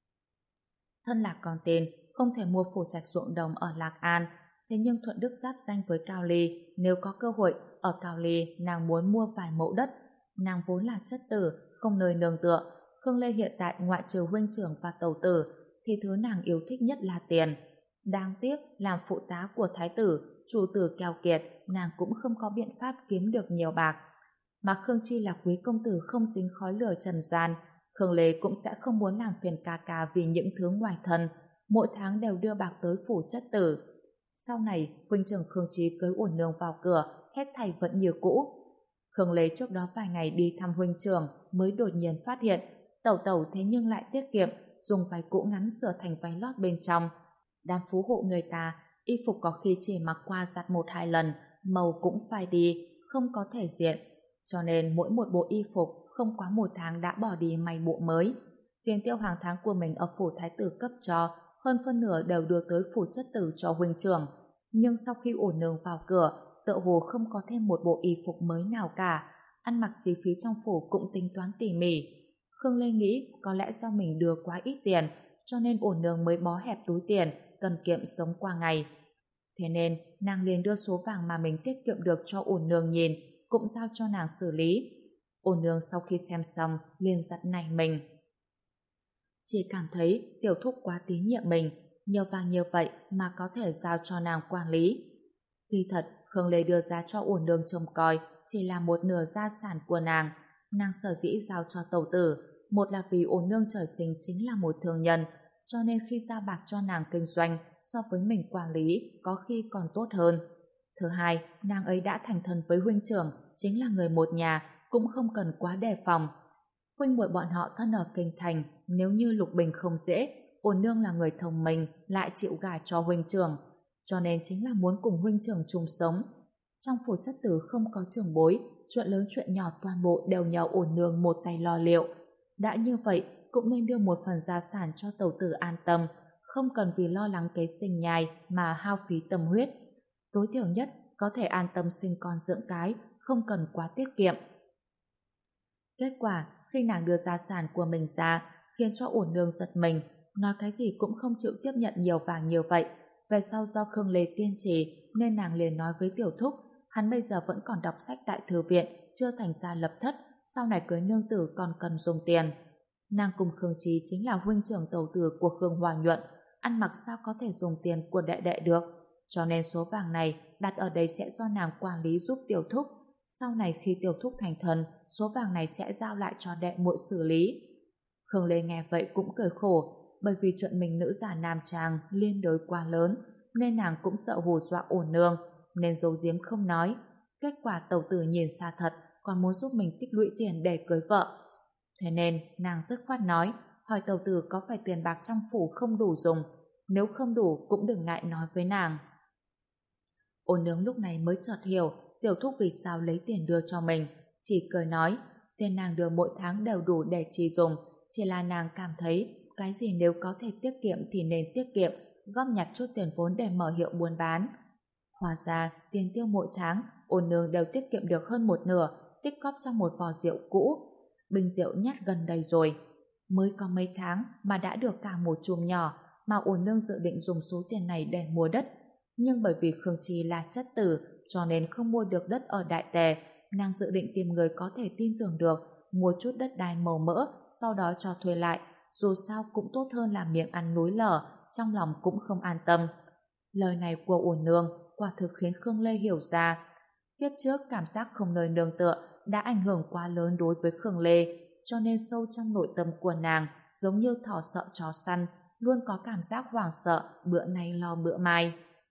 Thân là con tên, không thể mua phủ trạch ruộng đồng ở Lạc An, thế nhưng Thuận Đức giáp danh với Cao Ly, nếu có cơ hội ở Cao Ly nàng muốn mua vài mẫu đất. Nàng vốn là chất tử, không nơi nương tựa. Khương Lê hiện tại ngoại trừ huynh trưởng và tẩu tử thì thứ nàng yêu thích nhất là tiền. Đáng tiếc làm phụ tá của thái tử, chủ tử keo kiệt, nàng cũng không có biện pháp kiếm được nhiều bạc. Mà Khương Chi là quý công tử không dính khói lửa trần gian, Khương Lê cũng sẽ không muốn làm phiền ca ca vì những thứ ngoài thân, mỗi tháng đều đưa bạc tới phủ chất tử. Sau này, huynh trưởng Khương Chi cưới Uổng Nương vào cửa, hết thảy vẫn như cũ. Khương Lê trước đó vài ngày đi thăm huynh trưởng mới đột nhiên phát hiện tẩu tẩu thế nhưng lại tiết kiệm, dùng váy cũ ngắn sửa thành váy lót bên trong. Đám phú hộ người ta, y phục có khi chỉ mặc qua giặt một hai lần, màu cũng phai đi, không có thể diện. Cho nên mỗi một bộ y phục không quá một tháng đã bỏ đi may bộ mới. Tiền tiêu hàng tháng của mình ở phủ thái tử cấp cho, hơn phân nửa đều đưa tới phủ chất tử cho huynh trưởng. Nhưng sau khi Uổng Nương vào cửa, tựa hồ không có thêm một bộ y phục mới nào cả, ăn mặc chi phí trong phủ cũng tính toán tỉ mỉ. Khương Lê nghĩ có lẽ do mình đưa quá ít tiền, cho nên Uổng Nương mới bó hẹp túi tiền, cần kiệm sống qua ngày. Thế nên, nàng liền đưa số vàng mà mình tiết kiệm được cho Uổng Nương nhìn, cũng giao cho nàng xử lý. Uổng Nương sau khi xem xong, liền giật nảy mình. Chỉ cảm thấy tiểu thúc quá tín nhiệm mình, nhiều vàng nhiều vậy mà có thể giao cho nàng quản lý. Kỳ thật, Khương Lê đưa ra cho Uổng Nương trông coi chỉ là một nửa gia sản của nàng. Nàng sở dĩ giao cho tẩu tử, một là vì Uổng Nương trời sinh chính là một thương nhân, cho nên khi giao bạc cho nàng kinh doanh, so với mình quản lý có khi còn tốt hơn. Thứ hai, nàng ấy đã thành thân với huynh trưởng, chính là người một nhà, cũng không cần quá đề phòng. Huynh muội bọn họ thân ở kinh thành, nếu như Lục Bình không dễ, Uổng Nương là người thông minh, lại chịu gả cho huynh trưởng, cho nên chính là muốn cùng huynh trưởng chung sống. Trong phủ chất tử không có trưởng bối, chuyện lớn chuyện nhỏ toàn bộ đều nhờ Uổng Nương một tay lo liệu. Đã như vậy, cũng nên đưa một phần gia sản cho tẩu tử an tâm, không cần vì lo lắng kế sinh nhai mà hao phí tâm huyết. Tối thiểu nhất có thể an tâm sinh con dưỡng cái, không cần quá tiết kiệm. Kết quả, khi nàng đưa gia sản của mình ra, khiến cho Uổng Nương giật mình, nói cái gì cũng không chịu tiếp nhận nhiều vàng nhiều vậy. Về sau do Khương Lê kiên trì, nên nàng liền nói với tiểu thúc, hắn bây giờ vẫn còn đọc sách tại thư viện, chưa thành ra lập thất, sau này cưới nương tử còn cần dùng tiền. Nàng cùng Khương Trí chính là huynh trưởng tẩu tử của Khương Hòa Nhuận, ăn mặc sao có thể dùng tiền của đệ đệ được, cho nên số vàng này đặt ở đây sẽ do nàng quản lý giúp tiểu thúc. Sau này khi tiểu thúc thành thân, số vàng này sẽ giao lại cho đệ muội xử lý. Khương Lê nghe vậy cũng cười khổ, bởi vì chuyện mình nữ giả nam trang liên đới quá lớn, nên nàng cũng sợ hù dọa Uổng Nương, nên giấu giếm không nói. Kết quả tẩu tử nhìn xa thật, còn muốn giúp mình tích lũy tiền để cưới vợ. Thế nên nàng dứt khoát nói, hỏi tẩu tử có phải tiền bạc trong phủ không đủ dùng, nếu không đủ cũng đừng ngại nói với nàng. Uổng Nương lúc này mới chợt hiểu tiểu thúc vì sao lấy tiền đưa cho mình, chỉ cười nói, tiền nàng đưa mỗi tháng đều đủ để chi dùng, chỉ là nàng cảm thấy cái gì nếu có thể tiết kiệm thì nên tiết kiệm, góp nhặt chút tiền vốn để mở hiệu buôn bán. Hóa ra, tiền tiêu mỗi tháng, Uổng Nương đều tiết kiệm được hơn một nửa, tích góp trong một vò rượu cũ. Bình rượu nhát gần đầy rồi. Mới có mấy tháng mà đã được cả một chùm nhỏ, mà Uổng Nương dự định dùng số tiền này để mua đất. Nhưng bởi vì Khương Chi là chất tử cho nên không mua được đất ở Đại Tề, nàng dự định tìm người có thể tin tưởng được, mua chút đất đai màu mỡ, sau đó cho thuê lại, dù sao cũng tốt hơn là miệng ăn núi lở, trong lòng cũng không an tâm. Lời này của Uổng Nương quả thực khiến Khương Lê hiểu ra, kiếp trước cảm giác không nơi nương tựa đã ảnh hưởng quá lớn đối với Khương Lê, cho nên sâu trong nội tâm của nàng giống như thỏ sợ chó săn, luôn có cảm giác hoảng sợ, bữa nay lo bữa mai.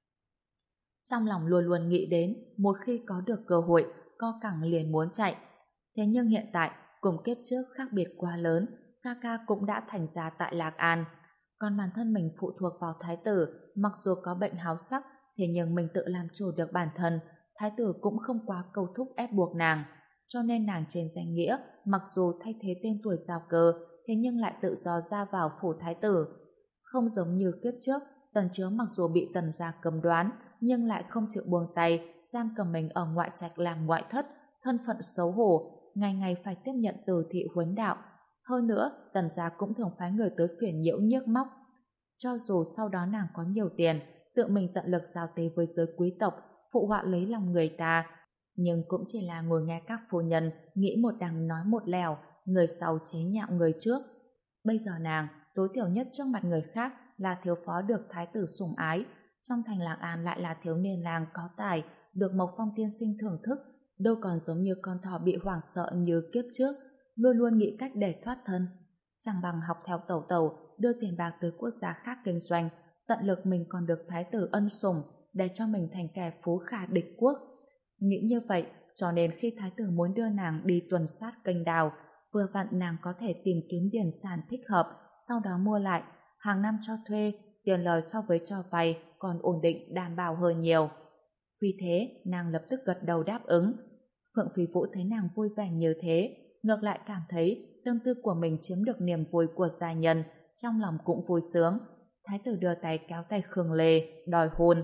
Trong lòng luôn luôn nghĩ đến một khi có được cơ hội, co cẳng liền muốn chạy. Thế nhưng hiện tại, cùng kiếp trước khác biệt quá lớn, ca ca cũng đã thành ra tại Lạc An. Còn bản thân mình phụ thuộc vào thái tử, mặc dù có bệnh háo sắc, thế nhưng mình tự làm chủ được bản thân, thái tử cũng không quá cầu thúc ép buộc nàng. Cho nên nàng trên danh nghĩa, mặc dù thay thế tên tuổi giao cơ, thế nhưng lại tự do ra vào phủ thái tử. Không giống như kiếp trước, Tần Chứa mặc dù bị Tần gia cấm đoán, nhưng lại không chịu buông tay, giam cầm mình ở ngoại trạch làm ngoại thất, thân phận xấu hổ, ngày ngày phải tiếp nhận từ thị huấn đạo. Hơn nữa, Tần gia cũng thường phái người tới phiền nhiễu nhiếc móc. Cho dù sau đó nàng có nhiều tiền, tự mình tận lực giao tế với giới quý tộc, phụ họa lấy lòng người ta, nhưng cũng chỉ là ngồi nghe các phu nhân nghĩ một đằng nói một lèo, người sau chế nhạo người trước. Bây giờ nàng, tối thiểu nhất trước mặt người khác là thiếu phó được thái tử sủng ái, trong thành Lạc An lại là thiếu niên lang có tài, được Mộc Phong tiên sinh thưởng thức, đâu còn giống như con thỏ bị hoảng sợ như kiếp trước, luôn luôn nghĩ cách để thoát thân. Chẳng bằng học theo tẩu tẩu, đưa tiền bạc tới quốc gia khác kinh doanh, tận lực mình còn được thái tử ân sủng, để cho mình thành kẻ phú khả địch quốc. Nghĩ như vậy, cho nên khi thái tử muốn đưa nàng đi tuần sát kênh đào, vừa vặn nàng có thể tìm kiếm điển sản thích hợp, sau đó mua lại, hàng năm cho thuê, tiền lời so với cho vay còn ổn định đảm bảo hơn nhiều. Vì thế, nàng lập tức gật đầu đáp ứng. Phượng Phi Vũ thấy nàng vui vẻ như thế, ngược lại cảm thấy tâm tư của mình chiếm được niềm vui của gia nhân, trong lòng cũng vui sướng. Thái tử đưa tay kéo tay Khương Lê, đòi hôn.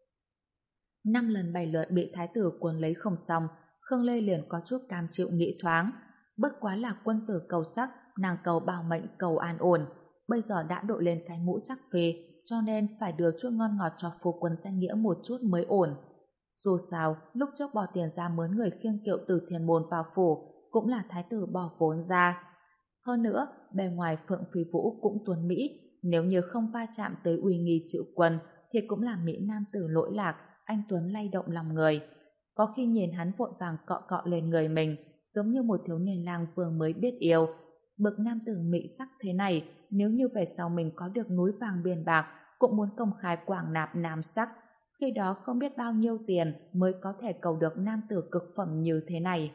Năm lần bảy lượt bị thái tử cuốn lấy không xong, Khương Lê liền có chút cam chịu nghĩ thoáng. Bất quá là quân tử cầu sắc, nàng cầu bảo mệnh cầu an ổn. Bây giờ đã đội lên cái mũ chắc phi, cho nên phải đưa chút ngon ngọt cho phu quân danh nghĩa một chút mới ổn. Dù sao, lúc trước bỏ tiền ra mướn người khiêng kiệu từ thiên môn vào phủ, cũng là thái tử bỏ vốn ra. Hơn nữa, bề ngoài Phượng Phi Vũ cũng tuấn Mỹ, nếu như không va chạm tới uy nghi chịu quân, thì cũng là Mỹ nam tử lỗi lạc, anh tuấn lay động lòng người. Có khi nhìn hắn vội vàng cọ cọ lên người mình, giống như một thiếu niên lang vừa mới biết yêu. Bậc nam tử mỹ sắc thế này, nếu như về sau mình có được núi vàng biển bạc, cũng muốn công khai quảng nạp nam sắc. Khi đó không biết bao nhiêu tiền mới có thể cầu được nam tử cực phẩm như thế này.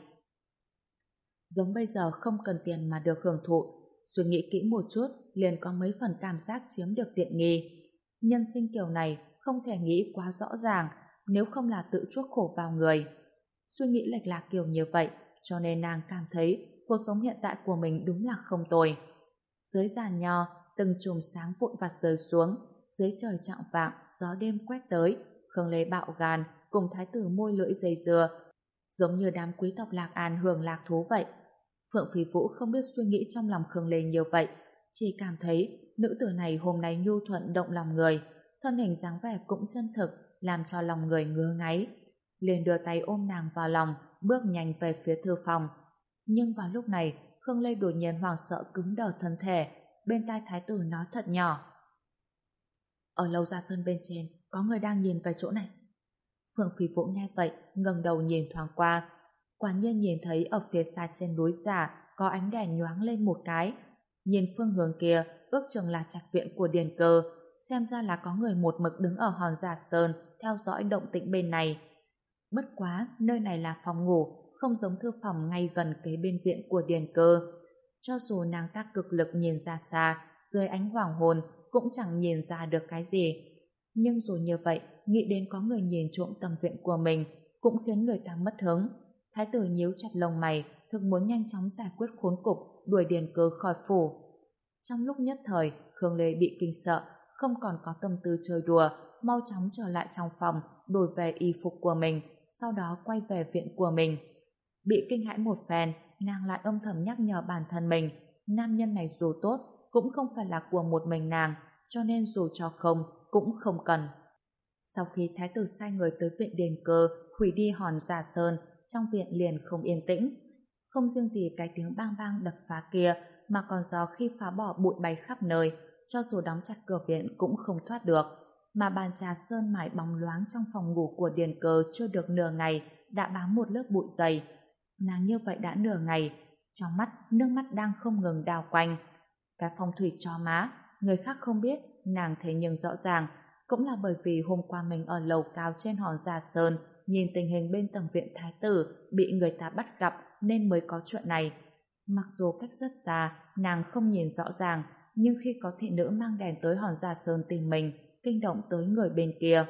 Giống bây giờ không cần tiền mà được hưởng thụ, suy nghĩ kỹ một chút liền có mấy phần cảm giác chiếm được tiện nghi. Nhân sinh kiểu này không thể nghĩ quá rõ ràng, nếu không là tự chuốc khổ vào người. Suy nghĩ lệch lạc kiểu như vậy, cho nên nàng cảm thấy cuộc sống hiện tại của mình đúng là không tồi. Dưới giàn nho, từng chùm sáng vụn vặt rơi xuống, dưới trời chạng vạng, gió đêm quét tới, Khương Lê bạo gan cùng thái tử môi lưỡi dây dưa, giống như đám quý tộc Lạc An hưởng lạc thú vậy. Phượng Phi Vũ không biết suy nghĩ trong lòng Khương Lê nhiều vậy, chỉ cảm thấy nữ tử này hôm nay nhu thuận động lòng người, thân hình dáng vẻ cũng chân thực, làm cho lòng người ngứa ngáy. Liền đưa tay ôm nàng vào lòng, bước nhanh về phía thư phòng. Nhưng vào lúc này, Khương Lê đột nhiên hoảng sợ cứng đờ thân thể, bên tai thái tử nói thật nhỏ. Ở Lâu Gia Sơn bên trên, có người đang nhìn về chỗ này. Phượng Phi Vũ nghe vậy, ngẩng đầu nhìn thoáng qua. Quả nhiên nhìn thấy ở phía xa trên núi giả có ánh đèn nhoáng lên một cái. Nhìn phương hướng kia, ước chừng là trạch viện của Điền Cơ, xem ra là có người một mực đứng ở hòn Giả Sơn theo dõi động tĩnh bên này. Bất quá, nơi này là phòng ngủ, không giống thư phòng ngay gần kế bên viện của Điền Cơ. Cho dù nàng ta cực lực nhìn ra xa, dưới ánh hoàng hôn cũng chẳng nhìn ra được cái gì. Nhưng dù như vậy, nghĩ đến có người nhìn trộm tầm viện của mình cũng khiến người ta mất hứng. Thái tử nhíu chặt lông mày, thực muốn nhanh chóng giải quyết khốn cục, đuổi Điền Cơ khỏi phủ. Trong lúc nhất thời, Khương Lê bị kinh sợ, không còn có tâm tư chơi đùa, mau chóng trở lại trong phòng, đổi về y phục của mình, sau đó quay về viện của mình. Bị kinh hãi một phen, nàng lại âm thầm nhắc nhở bản thân mình, nam nhân này dù tốt, cũng không phải là của một mình nàng, cho nên dù cho không, cũng không cần. Sau khi thái tử sai người tới viện đền Cơ hủy đi hòn Giả Sơn, trong viện liền không yên tĩnh. Không riêng gì cái tiếng bang bang đập phá kia, mà còn do khi phá bỏ bụi bay khắp nơi, cho dù đóng chặt cửa viện cũng không thoát được. Mà bàn trà sơn mài bóng loáng trong phòng ngủ của Điền Cơ chưa được nửa ngày đã bám một lớp bụi dày. Nàng như vậy đã nửa ngày, trong mắt nước mắt đang không ngừng đào quanh. Cái phong thủy cho má, người khác không biết, nàng thấy nhưng rõ ràng. Cũng là bởi vì hôm qua mình ở lầu cao trên hòn Giả Sơn, nhìn tình hình bên tầng viện thái tử bị người ta bắt gặp nên mới có chuyện này. Mặc dù cách rất xa, nàng không nhìn rõ ràng, nhưng khi có thị nữ mang đèn tới hòn Giả Sơn tìm mình, kinh động tới người bên kia.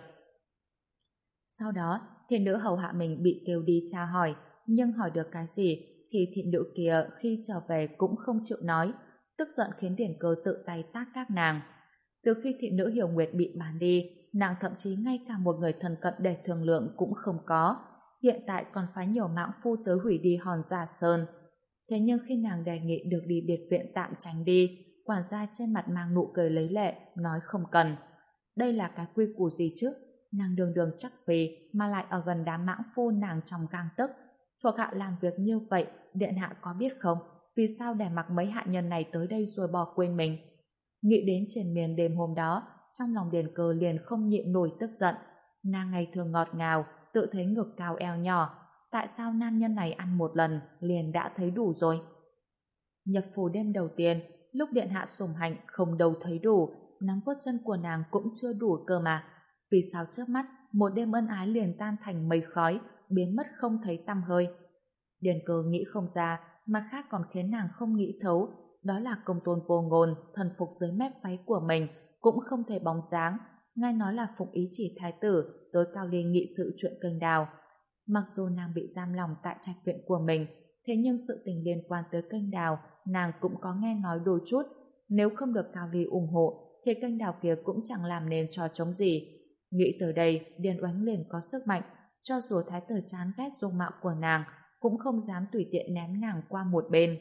Sau đó, thị nữ hầu hạ mình bị kêu đi tra hỏi, nhưng hỏi được cái gì thì thị nữ kia khi trở về cũng không chịu nói, tức giận khiến Điền Cơ tự tay tát các nàng. Từ khi thị nữ Hiểu Nguyệt bị bán đi, nàng thậm chí ngay cả một người thân cận để thương lượng cũng không có, hiện tại còn phái nhiều mãng phu tới hủy đi hòn Giả Sơn. Thế nhưng khi nàng đề nghị được đi biệt viện tạm tránh đi, quản gia trên mặt mang nụ cười lấy lệ, nói không cần. Đây là cái quy củ gì chứ? Nàng đường đường chắc phì mà lại ở gần đám mãng phu nàng trong gang tấc. Thuộc hạ làm việc như vậy, điện hạ có biết không? Vì sao để mặc mấy hạ nhân này tới đây rồi bỏ quên mình? Nghĩ đến triền miên đêm hôm đó, trong lòng Điền Cơ liền không nhịn nổi tức giận. Nàng ngày thường ngọt ngào, tự thấy ngực cao eo nhỏ. Tại sao nam nhân này ăn một lần liền đã thấy đủ rồi? Nhập phủ đêm đầu tiên, lúc điện hạ sủng hạnh không đâu thấy đủ, nắm vuốt chân của nàng cũng chưa đủ cơ mà. Vì sao chớp mắt một đêm ân ái liền tan thành mây khói, biến mất không thấy tăm hơi? Điền Cơ nghĩ không ra, mặt khác còn khiến nàng không nghĩ thấu, đó là công tôn vô ngôn thần phục dưới mép váy của mình cũng không thể bóng dáng, nghe nói là phụng ý chỉ thái tử tới Cao Ly nghị sự chuyện kênh đào. Mặc dù nàng bị giam lòng tại trạch viện của mình, thế nhưng sự tình liên quan tới kênh đào nàng cũng có nghe nói đôi chút. Nếu không được Cao Ly ủng hộ thì kênh đào kia cũng chẳng làm nên trò trống gì. Nghĩ tới đây, Điền Oánh liền có sức mạnh, cho dù thái tử chán ghét dung mạo của nàng cũng không dám tùy tiện ném nàng qua một bên.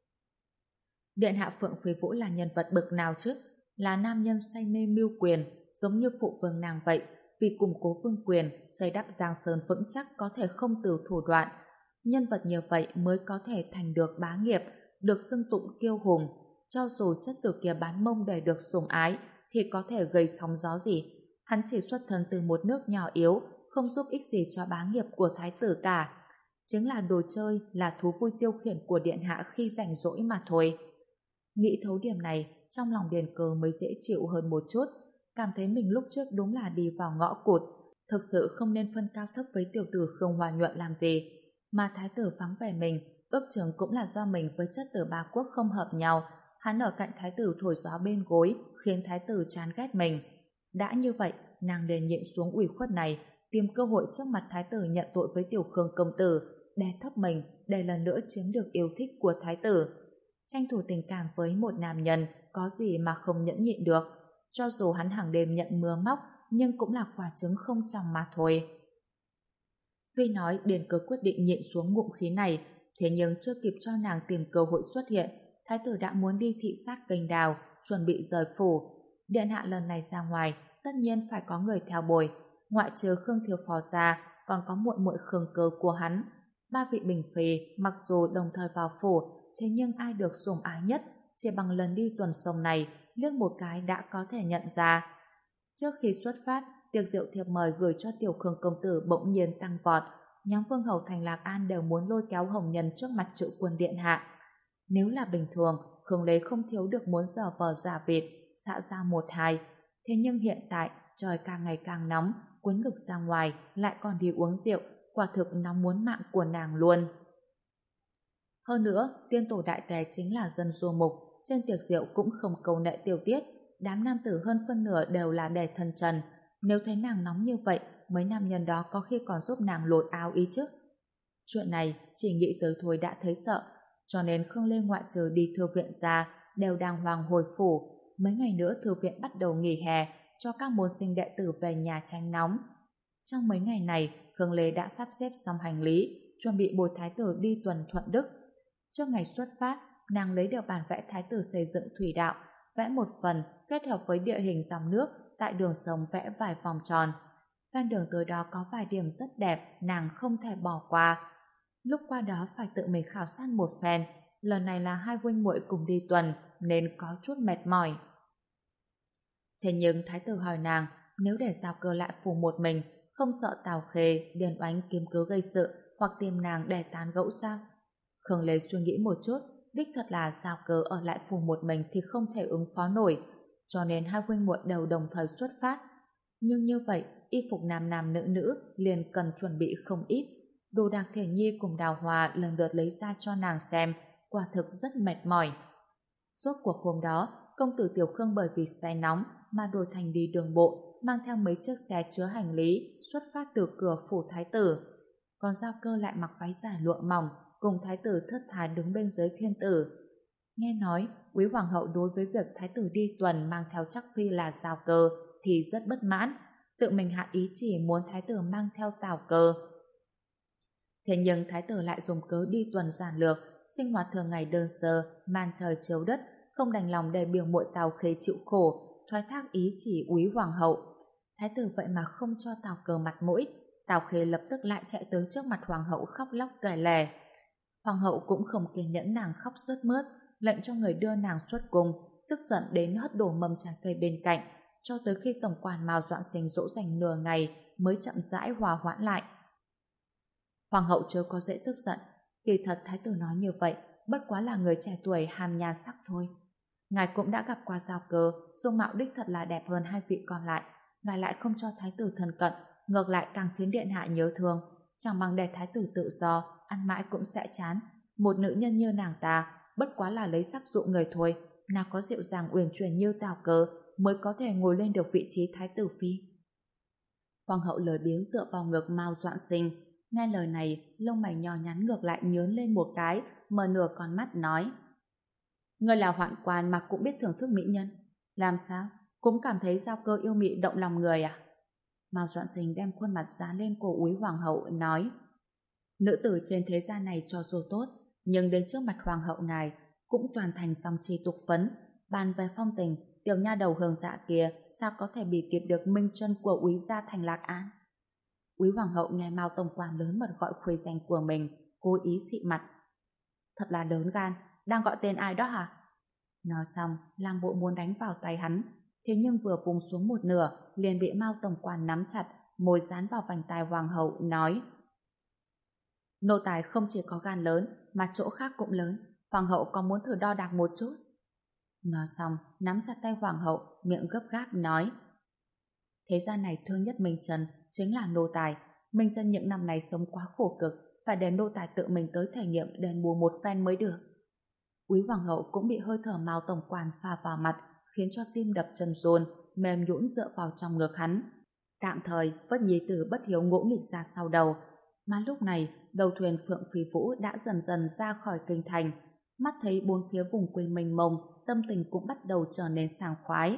Điện hạ Phượng Phi Vũ là nhân vật bậc nào chứ? Là nam nhân say mê mưu quyền, giống như phụ vương nàng vậy, vì củng cố vương quyền, xây đắp Giang Sơn vững chắc có thể không từ thủ đoạn. Nhân vật như vậy mới có thể thành được bá nghiệp, được xưng tụng kiêu hùng. Cho dù chất tử kia bán mông để được sủng ái, thì có thể gây sóng gió gì? Hắn chỉ xuất thân từ một nước nhỏ yếu, không giúp ích gì cho bá nghiệp của thái tử cả. Chính là đồ chơi, là thú vui tiêu khiển của điện hạ khi rảnh rỗi mà thôi. Nghĩ thấu điểm này, trong lòng Điền Cơ mới dễ chịu hơn một chút, cảm thấy mình lúc trước đúng là đi vào ngõ cụt, thực sự không nên phân cao thấp với tiểu tử Khương Hoa Nhuận làm gì. Mà thái tử vắng vẻ mình, ước chừng cũng là do mình với chất tử ba quốc không hợp nhau, hắn ở cạnh thái tử thổi gió bên gối, khiến thái tử chán ghét mình. Đã như vậy, nàng liền nhịn xuống ủy khuất này, tìm cơ hội trước mặt thái tử nhận tội với tiểu Khương công tử, đè thấp mình để lần nữa chiếm được yêu thích của thái tử. Tranh thủ tình cảm với một nam nhân có gì mà không nhẫn nhịn được. Cho dù hắn hàng đêm nhận mưa móc, nhưng cũng là quả trứng không trong mà thôi. Tuy nói Điền Cơ quyết định nhịn xuống ngụm khí này, thế nhưng chưa kịp cho nàng tìm cơ hội xuất hiện, thái tử đã muốn đi thị sát kênh đào, chuẩn bị rời phủ. Điện hạ lần này ra ngoài, tất nhiên phải có người theo bồi, ngoại trừ Khương Thiếu Phó ra, còn có muội muội Khương Cơ của hắn. Ba vị bình phi mặc dù đồng thời vào phủ, thế nhưng ai được sủng ái nhất, chỉ bằng lần đi tuần sông này, liếc một cái đã có thể nhận ra. Trước khi xuất phát, tiệc rượu thiệp mời gửi cho tiểu Khương công tử bỗng nhiên tăng vọt, nhóm vương hầu thành Lạc An đều muốn lôi kéo hồng nhân trước mặt Trự Quân điện hạ. Nếu là bình thường, Khương Lê không thiếu được muốn giở vờ giả vịt, xạ ra một hai. Thế nhưng hiện tại, trời càng ngày càng nóng, cuốn ngực ra ngoài, lại còn đi uống rượu, quả thực nó muốn mạng của nàng luôn. Hơn nữa, tiên tổ đại tề chính là dân du mục, trên tiệc rượu cũng không câu nệ tiểu tiết, đám nam tử hơn phân nửa đều là để thân trần. Nếu thấy nàng nóng như vậy, mấy nam nhân đó có khi còn giúp nàng lột áo ý chứ. Chuyện này chỉ nghĩ tới thôi đã thấy sợ, cho nên Khương Lê ngoại trừ đi thư viện ra, đều đàng hoàng hồi phủ. Mấy ngày nữa thư viện bắt đầu nghỉ hè, cho các môn sinh đệ tử về nhà tránh nóng. Trong mấy ngày này, Khương Lê đã sắp xếp xong hành lý, chuẩn bị bồi thái tử đi tuần Thuận Đức. Trước ngày xuất phát, nàng lấy được bản vẽ thái tử xây dựng thủy đạo, vẽ một phần kết hợp với địa hình dòng nước tại đường sông vẽ vài vòng tròn. ven đường tới đó có vài điểm rất đẹp nàng không thể bỏ qua. Lúc qua đó phải tự mình khảo sát một phen, lần này là hai huynh muội cùng đi tuần nên có chút mệt mỏi. Thế nhưng thái tử hỏi nàng nếu để Giao Cơ lại phủ một mình, không sợ Tào Khê, Điền Oánh kiếm cớ gây sự hoặc tìm nàng để tán gẫu sao? Khương Lê suy nghĩ một chút, đích thật là Giao Cơ ở lại phủ một mình thì không thể ứng phó nổi, cho nên hai huynh muội đều đồng thời xuất phát. Nhưng như vậy, y phục nam nam nữ nữ liền cần chuẩn bị không ít. Đồ đạc Thể Nhi cùng Đào Hòa lần lượt lấy ra cho nàng xem, quả thực rất mệt mỏi. Rốt cuộc hôm đó, công tử Tiểu Khương bởi vì say nóng mà đổi thành đi đường bộ, mang theo mấy chiếc xe chứa hành lý, xuất phát từ cửa phủ thái tử. Còn Giao Cơ lại mặc váy dài lụa mỏng, cùng thái tử thướt tha đứng bên dưới thiên tử. Nghe nói, quý hoàng hậu đối với việc thái tử đi tuần mang theo chắc phi là Giao Cơ thì rất bất mãn, tự mình hạ ý chỉ muốn thái tử mang theo Tào Cơ. Thế nhưng thái tử lại dùng cớ đi tuần giản lược, sinh hoạt thường ngày đơn sơ, màn trời chiếu đất, không đành lòng để biểu muội Tào Khê chịu khổ, thoái thác ý chỉ úy hoàng hậu. Thái tử vậy mà không cho Tào Cơ mặt mũi, Tào Khê lập tức lại chạy tới trước mặt hoàng hậu khóc lóc kể lể. Hoàng hậu cũng không kiên nhẫn nàng khóc sướt mướt, lệnh cho người đưa nàng xuất cung, tức giận đến hất đổ mầm trái cây bên cạnh, cho tới khi tổng quản Mao Doãn Sinh dỗ dành nửa ngày mới chậm rãi hòa hoãn lại. Hoàng hậu chưa có dễ tức giận, kỳ thật thái tử nói như vậy bất quá là người trẻ tuổi ham nhan sắc thôi. Ngài cũng đã gặp qua Giao Cơ, dung mạo đích thật là đẹp hơn hai vị còn lại, ngài lại không cho thái tử thân cận, ngược lại càng khiến điện hạ nhớ thương, chẳng bằng để thái tử tự do, ăn mãi cũng sẽ chán. Một nữ nhân như nàng ta bất quá là lấy sắc dụ người thôi, nào có dịu dàng uyển chuyển như Tào Cơ mới có thể ngồi lên được vị trí thái tử phi. Hoàng hậu lười biếng tựa vào ngực Mao Doãn Sinh, nghe lời này lông mày nhỏ nhắn ngược lại nhướng lên một cái, mở nửa con mắt nói: ngươi là hoạn quan mà cũng biết thưởng thức mỹ nhân, làm sao cũng cảm thấy Giao Cơ yêu mị động lòng người à? Mao Doãn Sinh đem khuôn mặt dán lên cổ úy hoàng hậu nói: nữ tử trên thế gian này cho dù tốt, nhưng đến trước mặt hoàng hậu ngài cũng toàn thành song chi tục phấn, bàn về phong tình, tiểu nha đầu Hương Dạ kia sao có thể bị kịp được minh chân của úy gia thành Lạc An? Úy hoàng hậu nghe Mao tổng quản lớn mật gọi khuê danh của mình, cố ý xị mặt. Thật là lớn gan, đang gọi tên ai đó hả? Nói xong, làm bộ muốn đánh vào tay hắn, thế nhưng vừa vùng xuống một nửa, liền bị Mao tổng quản nắm chặt, môi dán vào vành tai hoàng hậu, nói: nô tài không chỉ có gan lớn, mà chỗ khác cũng lớn, hoàng hậu có muốn thử đo đạc một chút? Nói xong, nắm chặt tay hoàng hậu, miệng gấp gáp nói: thế gian này thương nhất Minh Trân chính là nô tài. Minh Trân những năm này sống quá khổ cực, phải để nô tài tự mình tới thể nghiệm đền bù một phen mới được. Úy hoàng hậu cũng bị hơi thở Mao tổng quản pha vào mặt, khiến cho tim đập chân run, mềm nhũn dựa vào trong ngực hắn. Tạm thời vất nhi tử bất hiếu ngỗ nghịch ra sau đầu. Mà lúc này, đầu thuyền Phượng Phi Vũ đã dần dần ra khỏi kinh thành. Mắt thấy bốn phía vùng quê mênh mông, tâm tình cũng bắt đầu trở nên sảng khoái.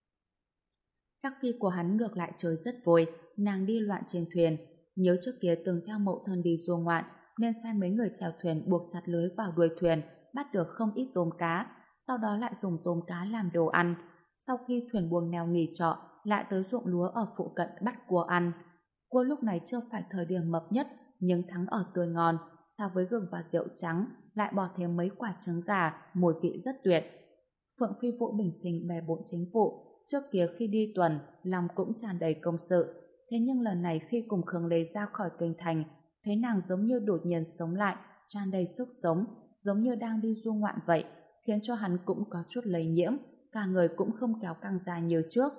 Chắc phi của hắn ngược lại chơi rất vui, nàng đi loạn trên thuyền. Nhớ trước kia từng theo mẫu thân đi du ngoạn, nên sai mấy người chèo thuyền buộc chặt lưới vào đuôi thuyền, bắt được không ít tôm cá, sau đó lại dùng tôm cá làm đồ ăn. Sau khi thuyền buông neo nghỉ trọ, lại tới ruộng lúa ở phụ cận bắt cua ăn. Cua lúc này chưa phải thời điểm mập nhất, nhưng thắng ở tươi ngon, so với gừng và rượu trắng, lại bỏ thêm mấy quả trứng gà, mùi vị rất tuyệt. Phượng Phi Vũ bình sinh bề bộn chính vụ, trước kia khi đi tuần, lòng cũng tràn đầy công sự. Thế nhưng lần này khi cùng Khương Lê ra khỏi kinh thành, thấy nàng giống như đột nhiên sống lại, tràn đầy sức sống, giống như đang đi du ngoạn vậy, khiến cho hắn cũng có chút lây nhiễm, cả người cũng không kéo căng ra như trước.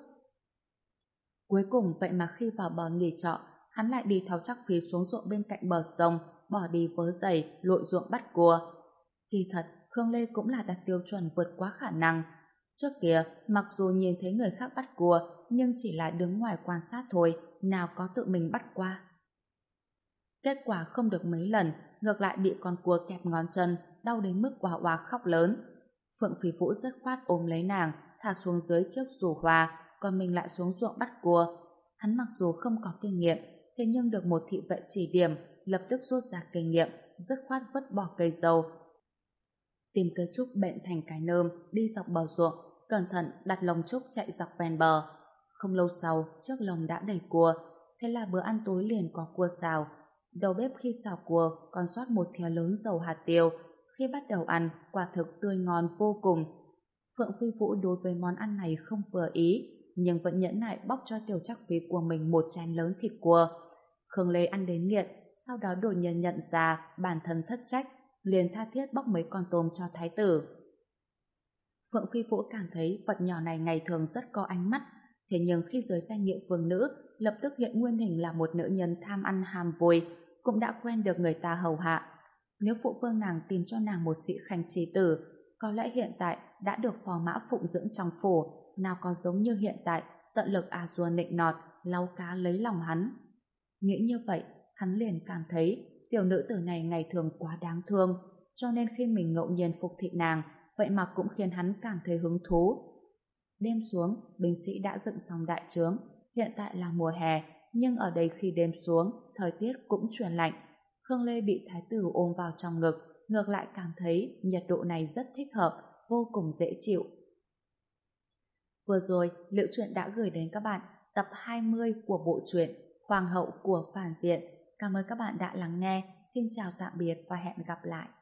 Cuối cùng vậy mà khi vào bờ nghỉ trọ, hắn lại đi theo Trác Phi xuống ruộng bên cạnh bờ sông, bỏ đi vớ giày, lội ruộng bắt cua. Kỳ thật, Khương Lê cũng là đặt tiêu chuẩn vượt quá khả năng. Trước kia, mặc dù nhìn thấy người khác bắt cua, nhưng chỉ là đứng ngoài quan sát thôi, nào có tự mình bắt qua. Kết quả không được mấy lần, ngược lại bị con cua kẹp ngón chân, đau đến mức oà oà khóc lớn. Phượng Phi Vũ rất khoát ôm lấy nàng, thả xuống dưới chiếc dù hoa, còn mình lại xuống ruộng bắt cua. Hắn mặc dù không có kinh nghiệm, thế nhưng được một thị vệ chỉ điểm, lập tức rút ra kinh nghiệm, dứt khoát vứt bỏ cây dâu. Tìm cây trúc bện thành cái nơm, đi dọc bờ ruộng, cẩn thận đặt lồng trúc chạy dọc ven bờ. Không lâu sau, chiếc lồng đã đầy cua. thế là bữa ăn tối liền có cua xào. Đầu bếp khi xào cua còn sót một thìa lớn dầu hạt tiêu. Khi bắt đầu ăn, quả thực tươi ngon vô cùng. Phượng Phi Vũ đối với món ăn này không vừa ý, nhưng vẫn nhẫn nại bóc cho Tiểu Trắc Phi của mình một chén lớn thịt cua. Khương Lê ăn đến nghiện, sau đó đột nhiên nhận ra bản thân thất trách, liền tha thiết bóc mấy con tôm cho thái tử. Phượng Phi Vũ cảm thấy vật nhỏ này ngày thường rất có ánh mắt, thế nhưng khi dưới danh nghĩa vương nữ, lập tức hiện nguyên hình là một nữ nhân tham ăn ham vui, cũng đã quen được người ta hầu hạ. Nếu phụ vương nàng tìm cho nàng một sĩ khanh trí tử, có lẽ hiện tại đã được phò mã phụng dưỡng trong phủ, nào có giống như hiện tại tận lực à dua nịnh nọt, lau cá lấy lòng hắn. Nghĩ như vậy, hắn liền cảm thấy tiểu nữ tử này ngày thường quá đáng thương, cho nên khi mình ngẫu nhiên phục thị nàng, vậy mà cũng khiến hắn cảm thấy hứng thú. Đêm xuống, binh sĩ đã dựng xong đại trướng. Hiện tại là mùa hè, nhưng ở đây khi đêm xuống, thời tiết cũng chuyển lạnh. Khương Lê bị thái tử ôm vào trong ngực, ngược lại cảm thấy nhiệt độ này rất thích hợp, vô cùng dễ chịu. Vừa rồi, Liễu Truyện đã gửi đến các bạn tập hai mươi của bộ truyện Hoàng hậu của phản diện. Cảm ơn các bạn đã lắng nghe. Xin chào tạm biệt và hẹn gặp lại.